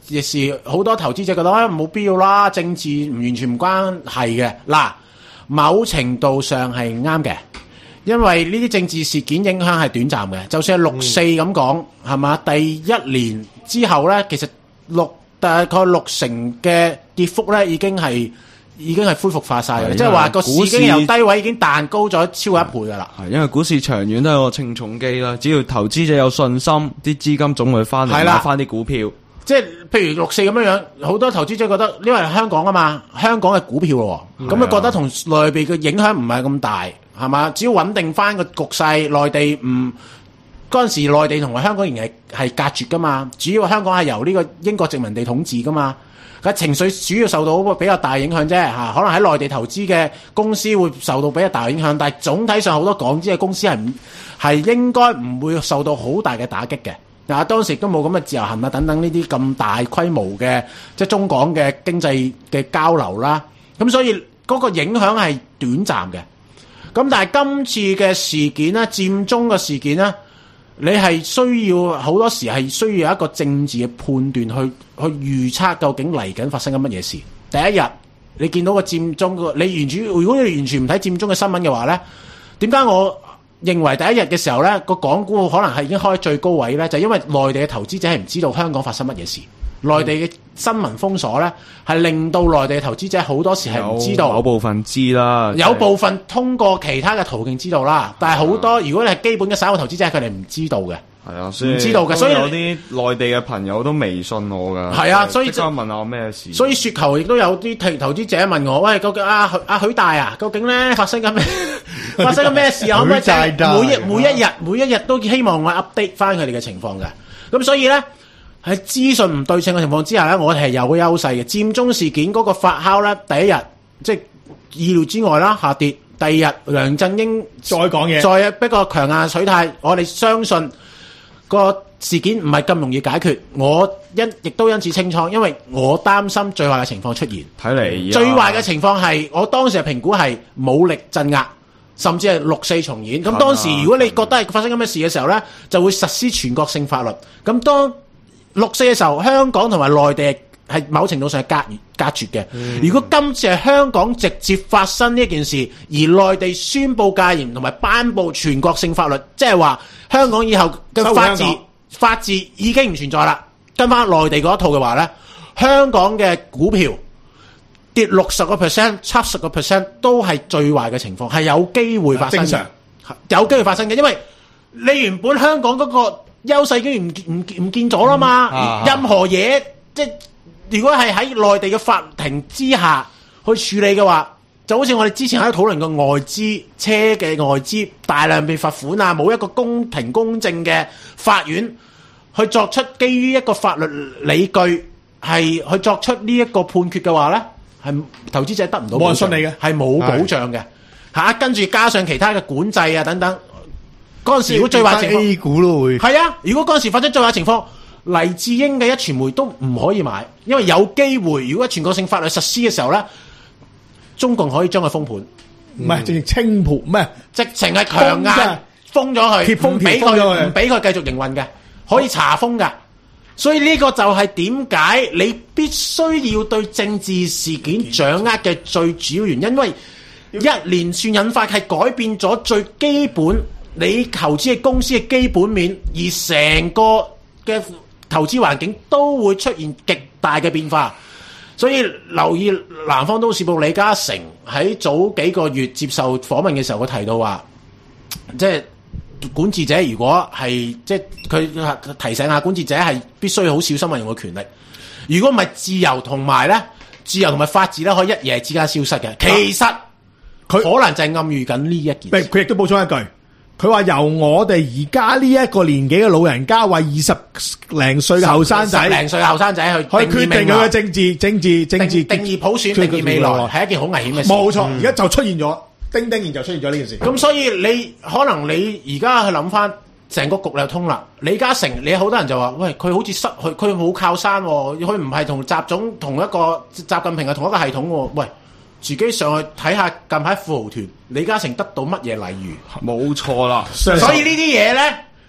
亦是好多投資者覺得啊冇必要啦，政治唔完全唔關係嘅。嗱，某程度上係啱嘅，因為呢啲政治事件影響係短暫嘅。就算係六四咁講係嘛，第一年之後咧，其實六大概六成嘅跌幅咧已經係。已經係恢復化晒嘅，即係話個市已經由低位已經彈高咗超過一倍噶啦。 係因為股市長遠都係個稱重機啦，只要投資者有信心，啲資金總會翻嚟買翻啲股票。 即係譬如六四咁樣樣，好多投資者覺得，因為香港啊嘛，香港嘅股票咯，咁佢覺得同內地嘅影響唔係咁大，係嘛？只要穩定翻個局勢，內地唔嗰陣時內地同埋香港仍然係係隔絕噶嘛，主要香港係由呢個英國殖民地統治噶嘛。嘅情緒主要受到比較大影響啫嚇，可能喺內地投資嘅公司會受到比較大影響，但係總體上好多港資嘅公司係唔係應該唔會受到好大嘅打擊嘅。嗱，當時都冇咁嘅自由行啊等等呢啲咁大規模嘅即係中港嘅經濟嘅交流啦，咁所以嗰個影響係短暫嘅。咁但係今次嘅事件咧，佔中嘅事件咧，你係需要好多時係需要有一個政治嘅判斷去去預測究竟嚟緊發生緊乜嘢事。第一日你見到個佔中個，你完全如果你完全唔睇佔中嘅新聞嘅話咧，點解我認為第一日嘅時候咧個港股可能係已經開最高位咧？就係因為內地嘅投資者係唔知道香港發生乜嘢事。內地嘅新聞封鎖咧，係令到內地嘅投資者好多時係唔知道， 有部分知啦， 有部分通過其他嘅途徑知道啦，但係好多如果你係基本嘅散戶投資者，佢哋唔知道嘅。 係啊， 唔知道嘅，所以有啲內地嘅朋友都微信我㗎。 係啊，所以即刻問下我咩事。 所以雪球亦都有啲投投資者問我，喂，究竟阿阿許大啊，究竟咧發生緊咩？發生緊咩事啊？可唔可以每一每一日每一日都希望我 update 翻佢哋嘅情況嘅？咁所以咧喺資訊唔對稱嘅情況之下咧，我哋係有個優勢嘅。佔中事件嗰個發酵咧，第一日即係意料之外啦，下跌；第二日梁振英再講嘢， 再一個強硬取態，我哋相信。個事件唔係咁容易解決，我因亦都因此清倉，因為我擔心最壞嘅情況出現。 睇嚟最壞嘅情況係，我當時嘅評估係武力鎮壓，甚至係六四重演。咁當時如果你覺得係發生咁嘅事嘅時候呢，就會實施全國性法律。咁當六四嘅時候，香港同埋內地係某程度上係隔隔絕嘅。嗯、如果今次係香港直接發生呢件事，而內地宣布戒嚴同埋頒布全國性法律，即係話香港以後嘅法治法治已經唔存在啦。跟翻內地嗰一套嘅話咧，香港嘅股票跌六十個 percent、七十個 percent 都係最壞嘅情況，係有機會發生嘅。正常有機會發生嘅，因為你原本香港嗰個優勢已經唔唔唔見咗啦嘛。嗯啊、任何嘢即係。如果係喺內地嘅法庭之下去處理嘅話，就好似我哋之前喺度討論過外資車嘅外資大量被罰款啊，冇一個公平公正嘅法院去作出基於一個法律理據係去作出呢一個判決嘅話咧，係投資者得唔到保障，冇人信你嘅，係冇保障嘅嚇。跟住加上其他嘅管制啊等等，嗰陣時如果最壞情況 A 股都會係啊，如果嗰陣時發生最壞情況。黎智英嘅一傳媒都唔可以買，因為有機會，如果全國性法律實施嘅時候咧，中共可以將佢封盤， 唔係直情清盤，唔係直情係強硬封咗佢， 貼封唔俾佢，唔俾佢繼續營運嘅，可以查封㗎。所以呢個就係點解你必須要對政治事件掌握嘅最主要原因，因為一連串引發係改變咗最基本你投資嘅公司嘅基本面，而成個嘅投資環境都會出現極大嘅變化，所以留意南方都市報李嘉誠喺早幾個月接受訪問嘅時候，佢提到話，即係管治者如果係即係佢提醒下管治者係必須好小心運用個權力，如果唔係自由同埋咧，自由同埋法治咧可以一夜之間消失嘅。其實佢可能就係暗喻緊呢一件事。 佢亦都補充一句。佢話由我哋而家呢一個年紀嘅老人家，為二十零歲嘅後生仔， 十零歲嘅後生仔去去決定佢嘅政治、政治、政治定義普選、定義未來，係一件好危險嘅事。 冇錯，而家就出現咗，叮叮然就出現咗呢件事。 咁所以你可能你而家去諗翻成個局又通啦。李嘉誠，你好多人就話：喂，佢好似失去，佢冇靠山，佢唔係同習總同一個習近平係同一個系統喎。喂！自己上去睇下近排富豪團李嘉誠得到乜嘢禮遇？ 冇錯啦， 所以呢啲嘢咧，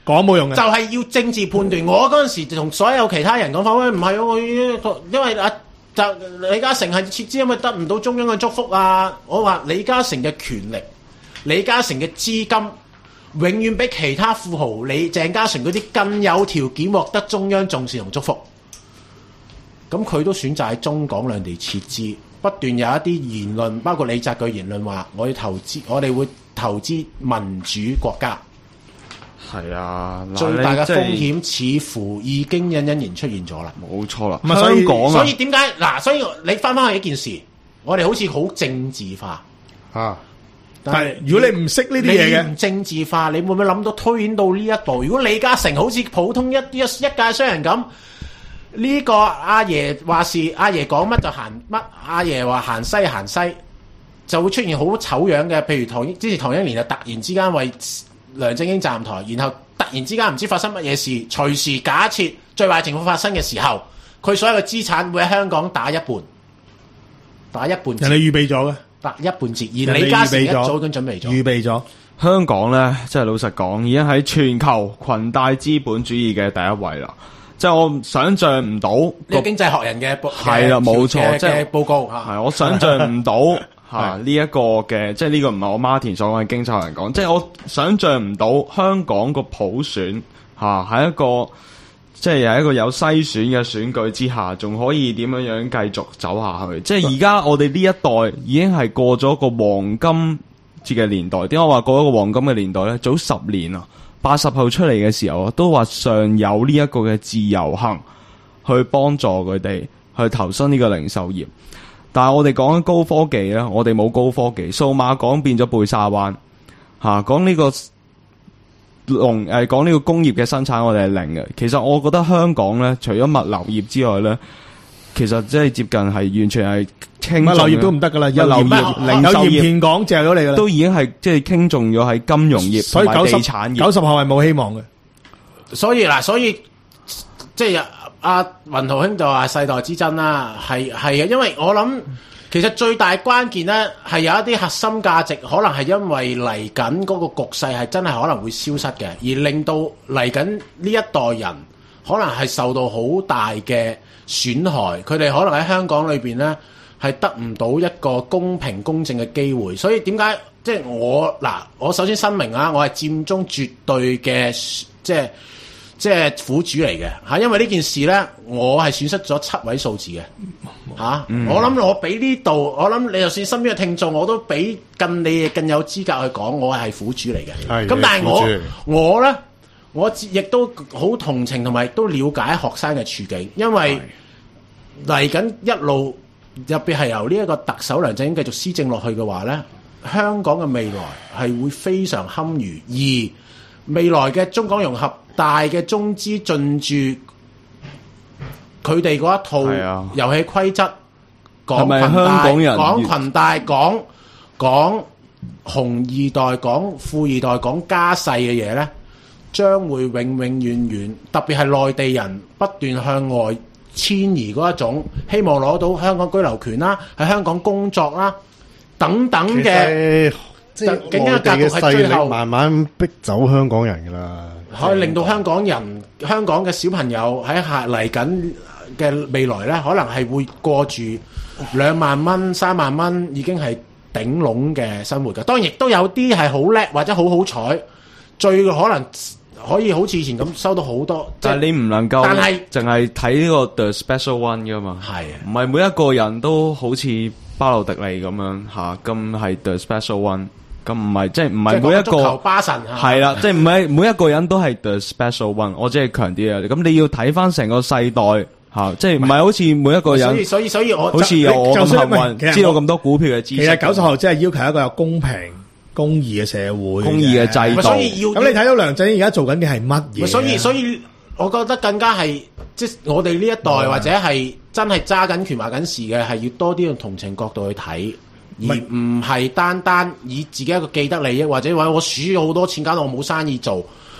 講冇用嘅， 就係要政治判斷。我嗰陣時同所有其他人講翻，喂唔係我因為啊就李嘉誠係撤資，因為得唔到中央嘅祝福啊。我話李嘉誠嘅權力、李嘉誠嘅資金，永遠比其他富豪李鄭嘉誠嗰啲更有條件獲得中央重視同祝福。咁佢都選擇喺中港兩地撤資，不斷有一啲言論，包括李澤鉅言論話：我要投資，我哋會投資民主國家。 係啊， 最大嘅風險似乎已經隱隱然出現咗啦。 冇錯啦， 香港啊，所以點解嗱？所以你翻翻去一件事，我哋好似好政治化啊。但係如果你唔識呢啲嘢嘅， 唔政治化，你會唔會諗到推演到呢一步？如果李嘉誠好似普通一一一介商人咁，呢、這個阿爺話事，阿爺講乜就行乜，阿爺話行西行西，就會出現好醜樣嘅。譬如唐之前唐英年就突然之間為梁振英站台，然後突然之間唔知發生乜嘢事，隨時假設最壞情況發生嘅時候，佢所有嘅資產會喺香港打一半，打一半折。 人哋預備咗嘅， 打一半折。而李嘉誠一早已經準備咗， 預備咗。 香港咧，即係老實講，已經喺全球裙帶資本主義嘅第一位啦。即係我想象唔到呢個經濟學人嘅報係啦，冇錯，即係報告係我想象唔到。嚇！呢一個嘅，即係呢個唔係我媽田所講嘅經濟學人講，即係我想像唔到香港個普選嚇喺一個即係喺一個有篩選嘅選舉之下，仲可以點樣樣繼續走下去？即係而家我哋呢一代已經係過咗個黃金節嘅年代。點解我話過咗個黃金嘅年代咧？早十年啊，八十後出嚟嘅時候都話尚有呢一個嘅自由行去幫助佢哋去投身呢個零售業。但係我哋講緊高科技咧，我哋冇高科技，數碼港變咗貝沙灣嚇，講呢個農誒講呢個工業嘅生產，我哋係零嘅。其實我覺得香港咧，除咗物流業之外咧，其實即係接近係完全係傾物流業都唔得噶啦，物流業、零售業、鹽田港借咗你噶啦， 都已經係即係傾重咗喺金融業同埋地產業。 九十後係冇希望嘅， 所以嗱，所以即係。阿雲圖兄就話世代之爭啦，係係啊，因為我諗其實最大關鍵咧係有一啲核心價值，可能係因為嚟緊嗰個局勢係真係可能會消失嘅，而令到嚟緊呢一代人可能係受到好大嘅損害，佢哋可能喺香港裏邊咧係得唔到一個公平公正嘅機會，所以點解即係我嗱，我首先聲明啊，我係佔中絕對嘅即係。即係苦主嚟嘅嚇，因為呢件事咧，我係損失咗七位數字嘅嚇。嗯、我諗我比呢度，我諗你就算身邊嘅聽眾，我都比更你更有資格去講，我係苦主嚟嘅。咁但係我我咧，我亦都好同情同埋都了解學生嘅處境，因為嚟緊一路入邊係由呢一個特首梁振英繼續施政落去嘅話咧，香港嘅未來係會非常堪虞，而未來嘅中港融合。大嘅中資進駐，佢哋嗰一套遊戲規則，講裙帶、講裙帶、講講紅二代、講富二代、講家世嘅嘢咧，將會永永遠遠，特別係內地人不斷向外遷移嗰一種，希望攞到香港居留權啦，喺香港工作啦，等等嘅， 即係內地嘅勢力慢慢逼走香港人㗎啦。 可以令到香港人、香港嘅小朋友喺下嚟緊嘅未來咧，可能係會過住兩萬蚊、三萬蚊已經係頂籠嘅生活㗎。當然亦都有啲係好叻或者好好彩，最可能可以好似以前咁收到好多。 但係你唔能夠，但係淨係睇呢個 The Special One 㗎嘛。係啊，唔係每一個人都好似巴魯迪利咁樣嚇，咁係 The Special One。咁唔係，即係唔係每一個巴神係啦，即係唔係每一個人都係 the special one。我即係強啲啊！咁你要睇翻成個世代吓，即係唔係好似每一個人。所以所以所以我好似有我咁幸運，知道咁多股票嘅知識。 其實九十後真係要求一個有公平、公義嘅社會、 公義嘅制度。 所以要咁你睇到梁振英而家做緊嘅係乜嘢？ 所以所以，我覺得更加係即係我哋呢一代或者係真係揸緊權話緊事嘅，係要多啲用同情角度去睇。而唔係單單以自己一個既得利益，或者話我輸咗好多錢，搞到我冇生意做，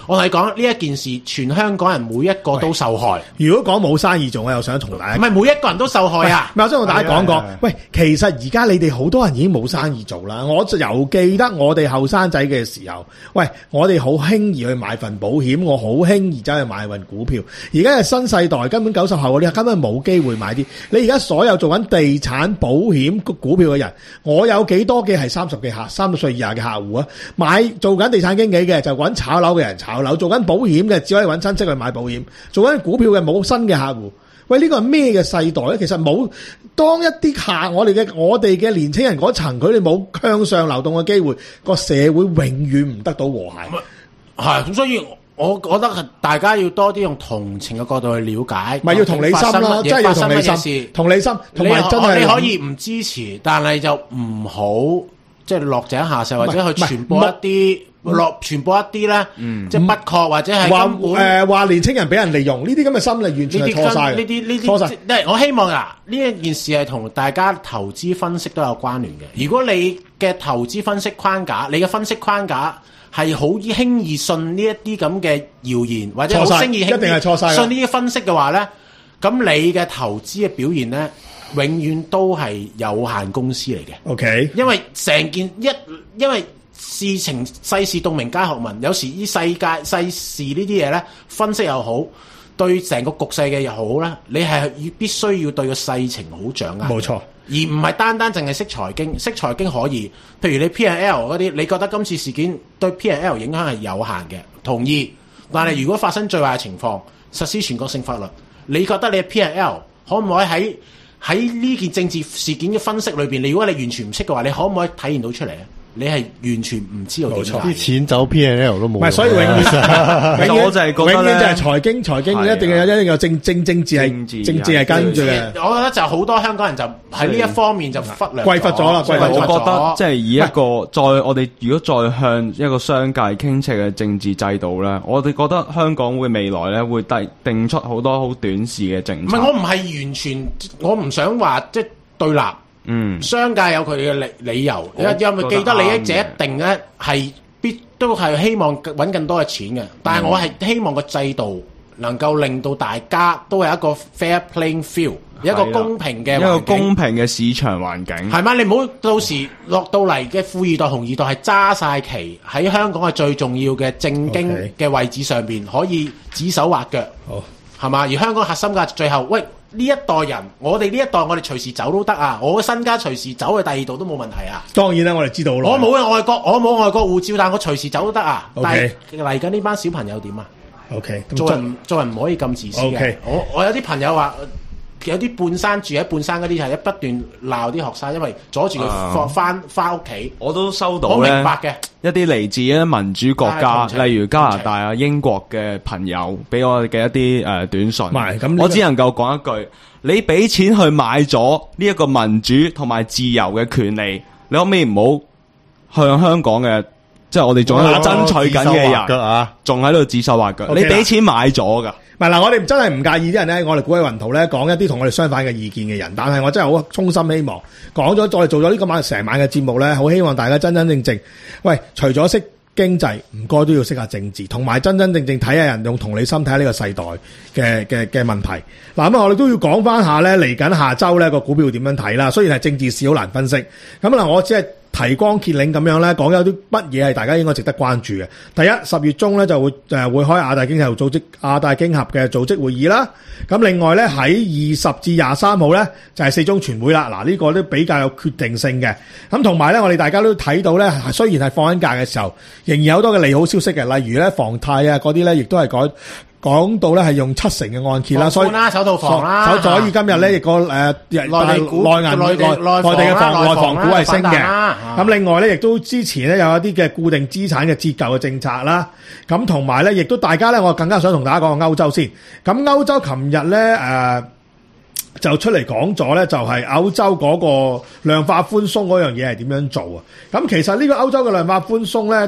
我同你講呢一件事，全香港人每一個都受害。 如果講冇生意做，我又想同大家唔係每一個人都受害啊！ 唔係，我想同大家講講。喂，其實而家你哋好多人已經冇生意做啦。我就由記得我哋後生仔嘅時候，喂，我哋好輕易去買份保險，我好輕易走去買份股票。而家嘅新世代根本九十後嗰啲根本冇機會買啲。你而家所有做緊地產保險股票嘅人，我有幾多嘅係三十嘅客，三十歲以下嘅客戶啊？買做緊地產經紀嘅就揾炒樓嘅人炒樓，做緊保險嘅只可以揾親戚去買保險，做緊股票嘅冇新嘅客戶。喂，呢個係咩嘅世代咧？其實冇當一啲客我哋嘅我哋嘅年青人嗰層，佢哋冇向上流動嘅機會，個社會永遠唔得到和諧。 係咁，所以我覺得係大家要多啲用同情嘅角度去了解， 咪要同理心啦，真係要同理心，同理心，同埋真係你可以唔支持，但係就唔好即係落井下石，或者去傳播一啲。落傳播一啲咧，嗯、即係不確或者係話誒話年青人俾人利用，呢啲咁嘅心理完全係錯晒。 呢啲呢啲錯晒。我希望啊，呢一件事係同大家投資分析都有關聯嘅。如果你嘅投資分析框架，你嘅分析框架係好輕易信呢一啲咁嘅謠言，或者好輕易一定係錯晒信呢啲分析嘅話咧，咁你嘅投資嘅表現咧，永遠都係有限公司嚟嘅。 OK， 因為成件一因為。事情世事洞明皆學問，有時呢世界世事呢啲嘢咧，分析又好，對成個局勢嘅又好咧，你係必須要對個世情好掌握。 冇錯， 而唔係單單淨係識財經，識財經可以，譬如你 P and L 嗰啲，你覺得今次事件對 P and L 影響係有限嘅，同意。但係如果發生最壞嘅情況，實施全國性法律，你覺得你嘅 P and L 可唔可以喺喺呢件政治事件嘅分析裏邊？你如果你完全唔識嘅話，你可唔可以體現到出嚟咧？你係完全唔知道點解啲錢走 P and L 都冇。 唔係，所以永遠，永遠我就係覺得永遠就係財經，財經一定有一定有政政政治係政治係跟住嘅。 我覺得就好多香港人就喺呢一方面就忽略匱乏咗啦。匱乏咗。 我覺得即係以一個再我哋如果再向一個商界傾斜嘅政治制度咧，我哋覺得香港會未來咧會定定出好多好短視嘅政策。 唔係，我唔係完全，我唔想話即係對立。 嗯， 商界有佢哋嘅理理由，因為既得利益者一定咧係必都係希望揾更多嘅錢嘅，但係我係希望個制度能夠令到大家都係一個 fair playing field，一個公平嘅一個公平嘅市場環境， 係嘛？你唔好到時落到嚟嘅富二代、紅二代係揸晒旗喺香港嘅最重要嘅正經嘅位置上邊，可以指手畫腳，好係嘛？而香港核心價值最後喂。呢一代人，我哋呢一代，我哋隨時走都得啊！我嘅身家隨時走去第二度都冇問題啊！ 當然啦，我哋知道咯。 我冇外國，我冇外國護照，但我隨時走都得啊！ Okay. 但係嚟緊呢班小朋友點啊 ？OK， 做人做人唔可以咁自私嘅。 Okay. 我我有啲朋友話，有啲半山住喺半山嗰啲係一不斷鬧啲學生，因為阻住佢放翻翻屋企。 我都收到我明白嘅一啲嚟自一啲民主國家，例如加拿大啊、英國嘅朋友，俾我嘅一啲誒、呃、短信。 咁我只能夠講一句。你俾錢去買咗呢一個民主同埋自由嘅權利，你可唔可以唔好向香港嘅，即係我哋仲喺度爭取緊嘅人啊，仲喺度指手畫腳？你俾錢買咗噶？ 唔係嗱，我哋真係唔介意啲人咧，我哋古喺雲圖咧講一啲同我哋相反嘅意見嘅人，但係我真係好衷心希望講咗，再做咗呢個晚成晚嘅節目咧，好希望大家真真正正，喂，除咗識經濟唔該都要識下政治，同埋真真正正睇下人用同理心睇下呢個世代嘅嘅嘅問題。嗱咁啊，我哋都要講翻下咧，嚟緊下週咧個股票點樣睇啦？雖然係政治市好難分析，咁嗱我只係提光揭領咁樣咧，講有啲乜嘢係大家應該值得關注嘅。第一，十月中咧就會誒會開亞太經合組織亞太經合嘅組織會議啦。咁另外咧喺二十至廿三號咧就係四中全會啦。嗱、這、呢個都比較有決定性嘅。咁同埋咧，我哋大家都睇到咧，雖然係放緊假嘅時候，仍然有好多嘅利好消息嘅，例如咧房貸啊嗰啲咧，亦都係改。講到咧係用七成嘅按揭啦，所以首套房啦， 所所以今日咧亦個誒內地股、內銀、內內地嘅房內房股係升嘅。咁另外咧，亦都之前咧有一啲嘅固定資產嘅折舊嘅政策啦。咁同埋咧，亦都大家咧，我更加想同大家講個歐洲先。咁歐洲琴日咧誒就出嚟講咗咧，就係歐洲嗰個量化寬鬆嗰樣嘢係點樣做啊？咁其實呢個歐洲嘅量化寬鬆咧，跟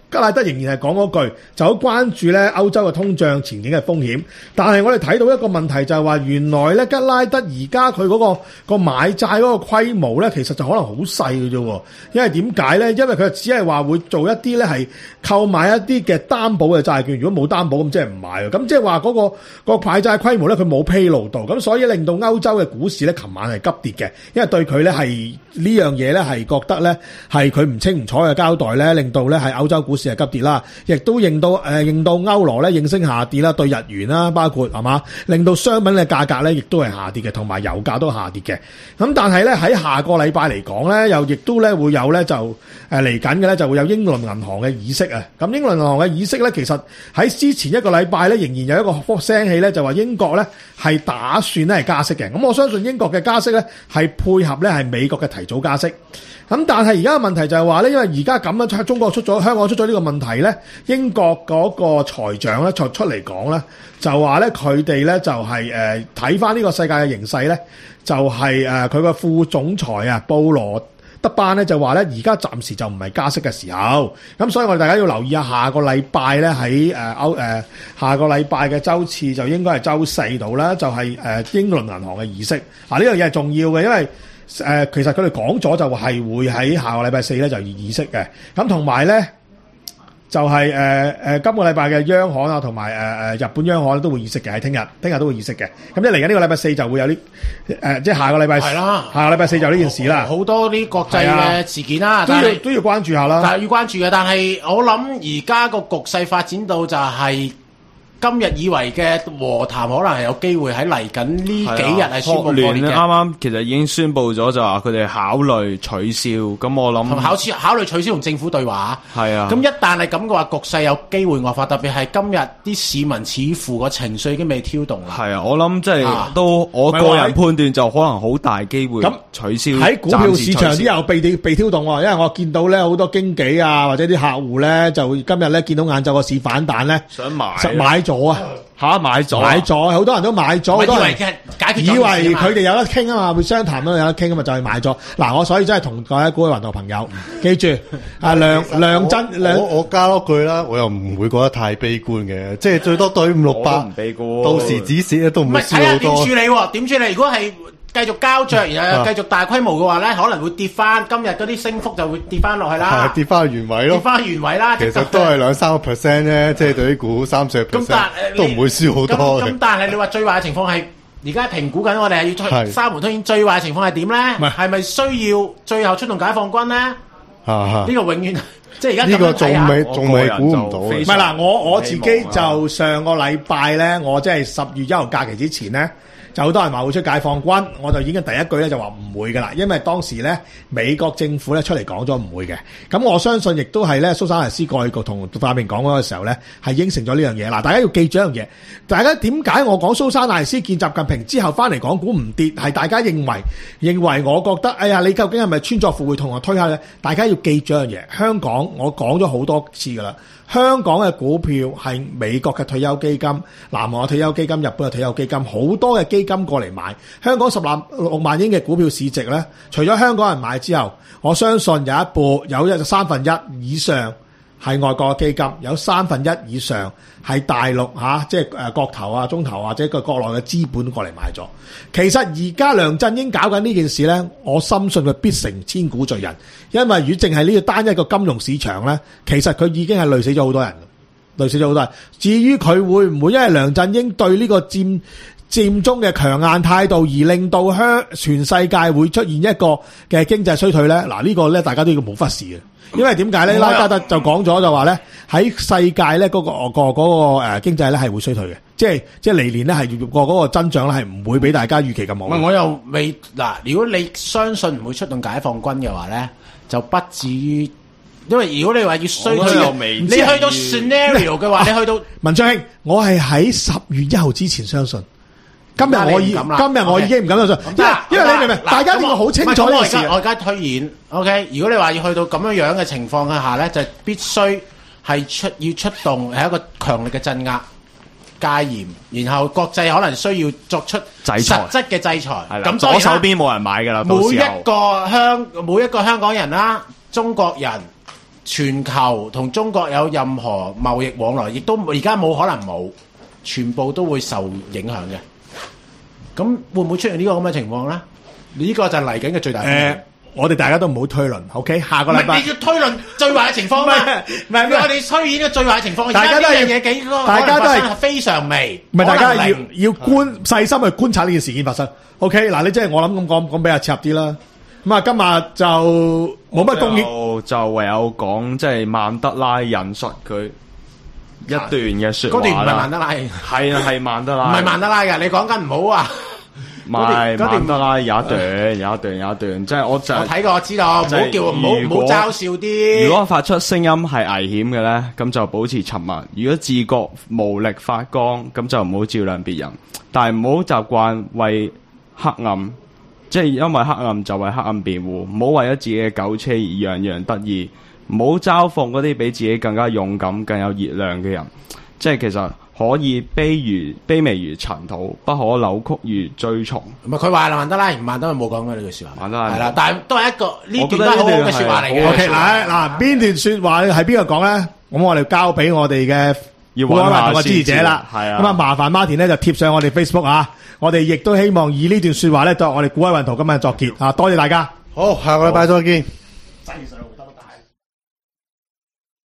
吉拉德仍然係講嗰句，就好關注咧歐洲嘅通脹前景嘅風險。但係我哋睇到一個問題就係話，原來咧吉拉德而家佢嗰個個買債嗰個規模咧，其實就可能好細嘅啫。因為點解咧？因為佢只係話會做一啲咧係購買一啲嘅擔保嘅債券，如果冇擔保咁即係唔買喎。咁即係話嗰個、嗰個買債規模咧，佢冇披露到，咁所以令到歐洲嘅股市咧，琴晚係急跌嘅，因為對佢咧係呢樣嘢咧係覺得咧係佢唔清唔楚嘅交代咧，令到咧係歐洲股市係急跌啦，亦都認到誒、呃、認到歐羅咧應聲下跌啦，對日元啦，包括係嘛，令到商品嘅價格咧亦都係下跌嘅，同埋油價都下跌嘅。咁但係咧喺下個禮拜嚟講咧，又亦都咧會有咧就誒嚟緊嘅咧就會有英倫銀行嘅議息啊。咁英倫銀行嘅議息咧，其實喺之前一個禮拜咧仍然有一個風聲氣咧，就話英國咧係打算咧係加息嘅。咁我相信英國嘅加息咧係配合咧係美國嘅提早加息。咁但係而家嘅問題就係話咧，因為而家咁樣中國出咗香港出咗呢個問題咧，英國嗰個財長咧就出嚟講咧，就話咧佢哋咧就係誒睇翻呢個世界嘅形勢咧，就係誒佢個副總裁啊布羅德班咧就話咧，而家暫時就唔係加息嘅時候。咁所以我哋大家要留意下下個禮拜咧喺誒歐誒下個禮拜嘅週次就應該係週四度啦，就係誒英倫銀行嘅議息。嗱呢樣嘢係重要嘅，因為誒、呃，其實佢哋講咗就係會喺下個禮拜四咧就議息嘅，咁同埋咧就係誒誒今個禮拜嘅央行啊，同埋誒誒日本央行都會議息嘅，喺聽日，聽日都會議息嘅。咁即係嚟緊呢個禮拜四就會有啲誒、呃，即係下個禮拜係啦，下個禮拜四就有呢件事啦， 好多啲國際嘅事件啦， 都要都要關注下啦。 但係要關注嘅，但係我諗而家個局勢發展到就係、是。今日以為嘅和談可能係有機會喺嚟緊呢幾日係宣布破裂嘅。 啱啱其實已經宣布咗，就話佢哋考慮取消。咁我諗考考考慮取消同政府對話。 係啊。 咁一旦係咁嘅話，局勢有機會惡化，特別係今日啲市民似乎個情緒已經未挑動啦。 係啊，我諗即係都我個人判斷就可能好大機會取消。 喺股票市場都有被被挑動喎，因為我見到咧好多經紀啊或者啲客戶咧就今日咧見到晏晝個市反彈咧， 想買買咗啊！ 吓買咗， 買咗，好多人都買咗，好多人解決以為佢哋有得傾啊嘛，會商談都有得傾啊嘛，就係買咗。嗱，我所以真係同各位股海雲道朋友記住，啊梁梁真， 我我加多句啦，我又唔會覺得太悲觀嘅，即係最多對五六八， 唔悲觀， 到時止蝕咧都唔會輸好多。 睇下點處理喎？點處理？如果係繼續膠着，然後繼續大規模嘅話咧，可能會跌翻。今日嗰啲升幅就會跌翻落去啦。 係跌翻去原位咯。 跌翻去原位啦。 其實都係兩三個 percent 啫，即係對於股三四 percent 都唔會輸好多嘅。 咁但係你話最壞嘅情況係而家評估緊，我哋係要出三門推演。最壞嘅情況係點咧？係咪需要最後出動解放軍咧？呢個永遠即係而家呢個仲未仲未估唔到。 唔係嗱，我我自己就上個禮拜咧，我即係十月一號假期之前咧。就好多人話會出解放軍，我就已經第一句咧就話唔會㗎啦，因為當時咧美國政府咧出嚟講咗唔會嘅，咁我相信亦都係咧蘇珊尼斯過去同習近平講嗰個時候咧係應承咗呢樣嘢。嗱，大家要記住一樣嘢，大家點解我講蘇珊尼斯見習近平之後翻嚟講股唔跌，係大家認為認為我覺得，哎呀，你究竟係咪穿鑿附會同我推下咧？大家要記住一樣嘢，香港我講咗好多次㗎啦。香港嘅股票係美國嘅退休基金、南韓嘅退休基金、日本嘅退休基金，好多嘅基金過嚟買。香港十六萬英嘅股票市值咧，除咗香港人買之後，我相信有一半有一三分一以上係外國嘅基金，有三分一以上係大陸嚇、啊，即係誒國投啊、中投或者個國內嘅資本過嚟買咗。其實而家梁振英搞緊呢件事咧，我深信佢必成千古罪人，因為如果淨係呢個單一個金融市場咧，其實佢已經係累死咗好多人，累死咗好多人。至於佢會唔會因為梁振英對呢個佔佔中嘅強硬態度而令到香全世界會出現一個嘅經濟衰退咧？嗱，呢個咧大家都要冇忽視嘅。因為點解咧？拉加德就講咗就話咧，喺世界咧嗰個個嗰個誒經濟咧係會衰退嘅，即係即係嚟年咧係個嗰個增長咧係唔會俾大家預期咁好。 唔係，我又未嗱，如果你相信唔會出動解放軍嘅話咧，就不至於，因為如果你話要衰退，你去到 scenario 嘅話，你去到文章兄，我係喺十月一號之前相信。今日我已今日我已經唔敢相信，因為因為你明唔明？大家呢個好清楚呢件事。 我而家推演 ，OK。如果你話要去到咁樣樣嘅情況嘅下咧，就必須係出要出動係一個強力嘅鎮壓、戒嚴，然後國際可能需要作出實質嘅制裁。咁左手邊冇人買㗎啦， 每一個香每一個香港人啦、中國人、 全球同中國有任何貿易往來，亦都而家冇可能冇，全部都會受影響嘅。咁會唔會出現呢個咁嘅情況咧？呢個就係嚟緊嘅最大風險。 誒，我哋大家都唔好推論 ，OK？下個禮拜你要推論最壞嘅情況嘛？ 唔係我哋推演嘅最壞嘅情況。 大家都係嘢幾個， 大家都係非常微。 唔係大家要要觀細心去觀察呢件事件發生。OK？嗱，你即係我諗咁講講比較切合啲啦。咁啊，今日就冇乜貢獻， 就唯有講即係曼德拉引述佢一段嘅説話啦。 嗰段唔係曼德拉， 係啊係曼德拉， 唔係曼德拉嘅。你講緊唔好啊！ 唔係曼德拉有一段，有一段，有一段，即係我就我睇過，我知道，唔好叫唔好唔好嘲笑啲。 如果發出聲音係危險嘅咧，咁就保持沉默；如果自覺無力發光，咁就唔好照亮別人。但係唔好習慣為黑暗，即係因為黑暗就為黑暗辯護，唔好為咗自己嘅苟且而洋洋得意，唔好嘲諷嗰啲比自己更加勇敢、更有熱量嘅人。即係其實。可以卑如卑微如塵土，不可扭曲如蛆蟲。 唔係佢話曼德拉，曼德拉冇講過呢句説話。 曼德拉係啦，但係都係一個呢段都係好好嘅説話嚟嘅。 OK，嗱嗱，邊段説話係邊個講咧？咁我哋交俾我哋嘅古海運動嘅支持者啦。 係啊， 咁啊，麻煩 Martin 咧就貼上我哋 Facebook 啊。我哋亦都希望以呢段説話咧作我哋古海運動今日作結啊！多謝大家。 好，下個禮拜再見。 真係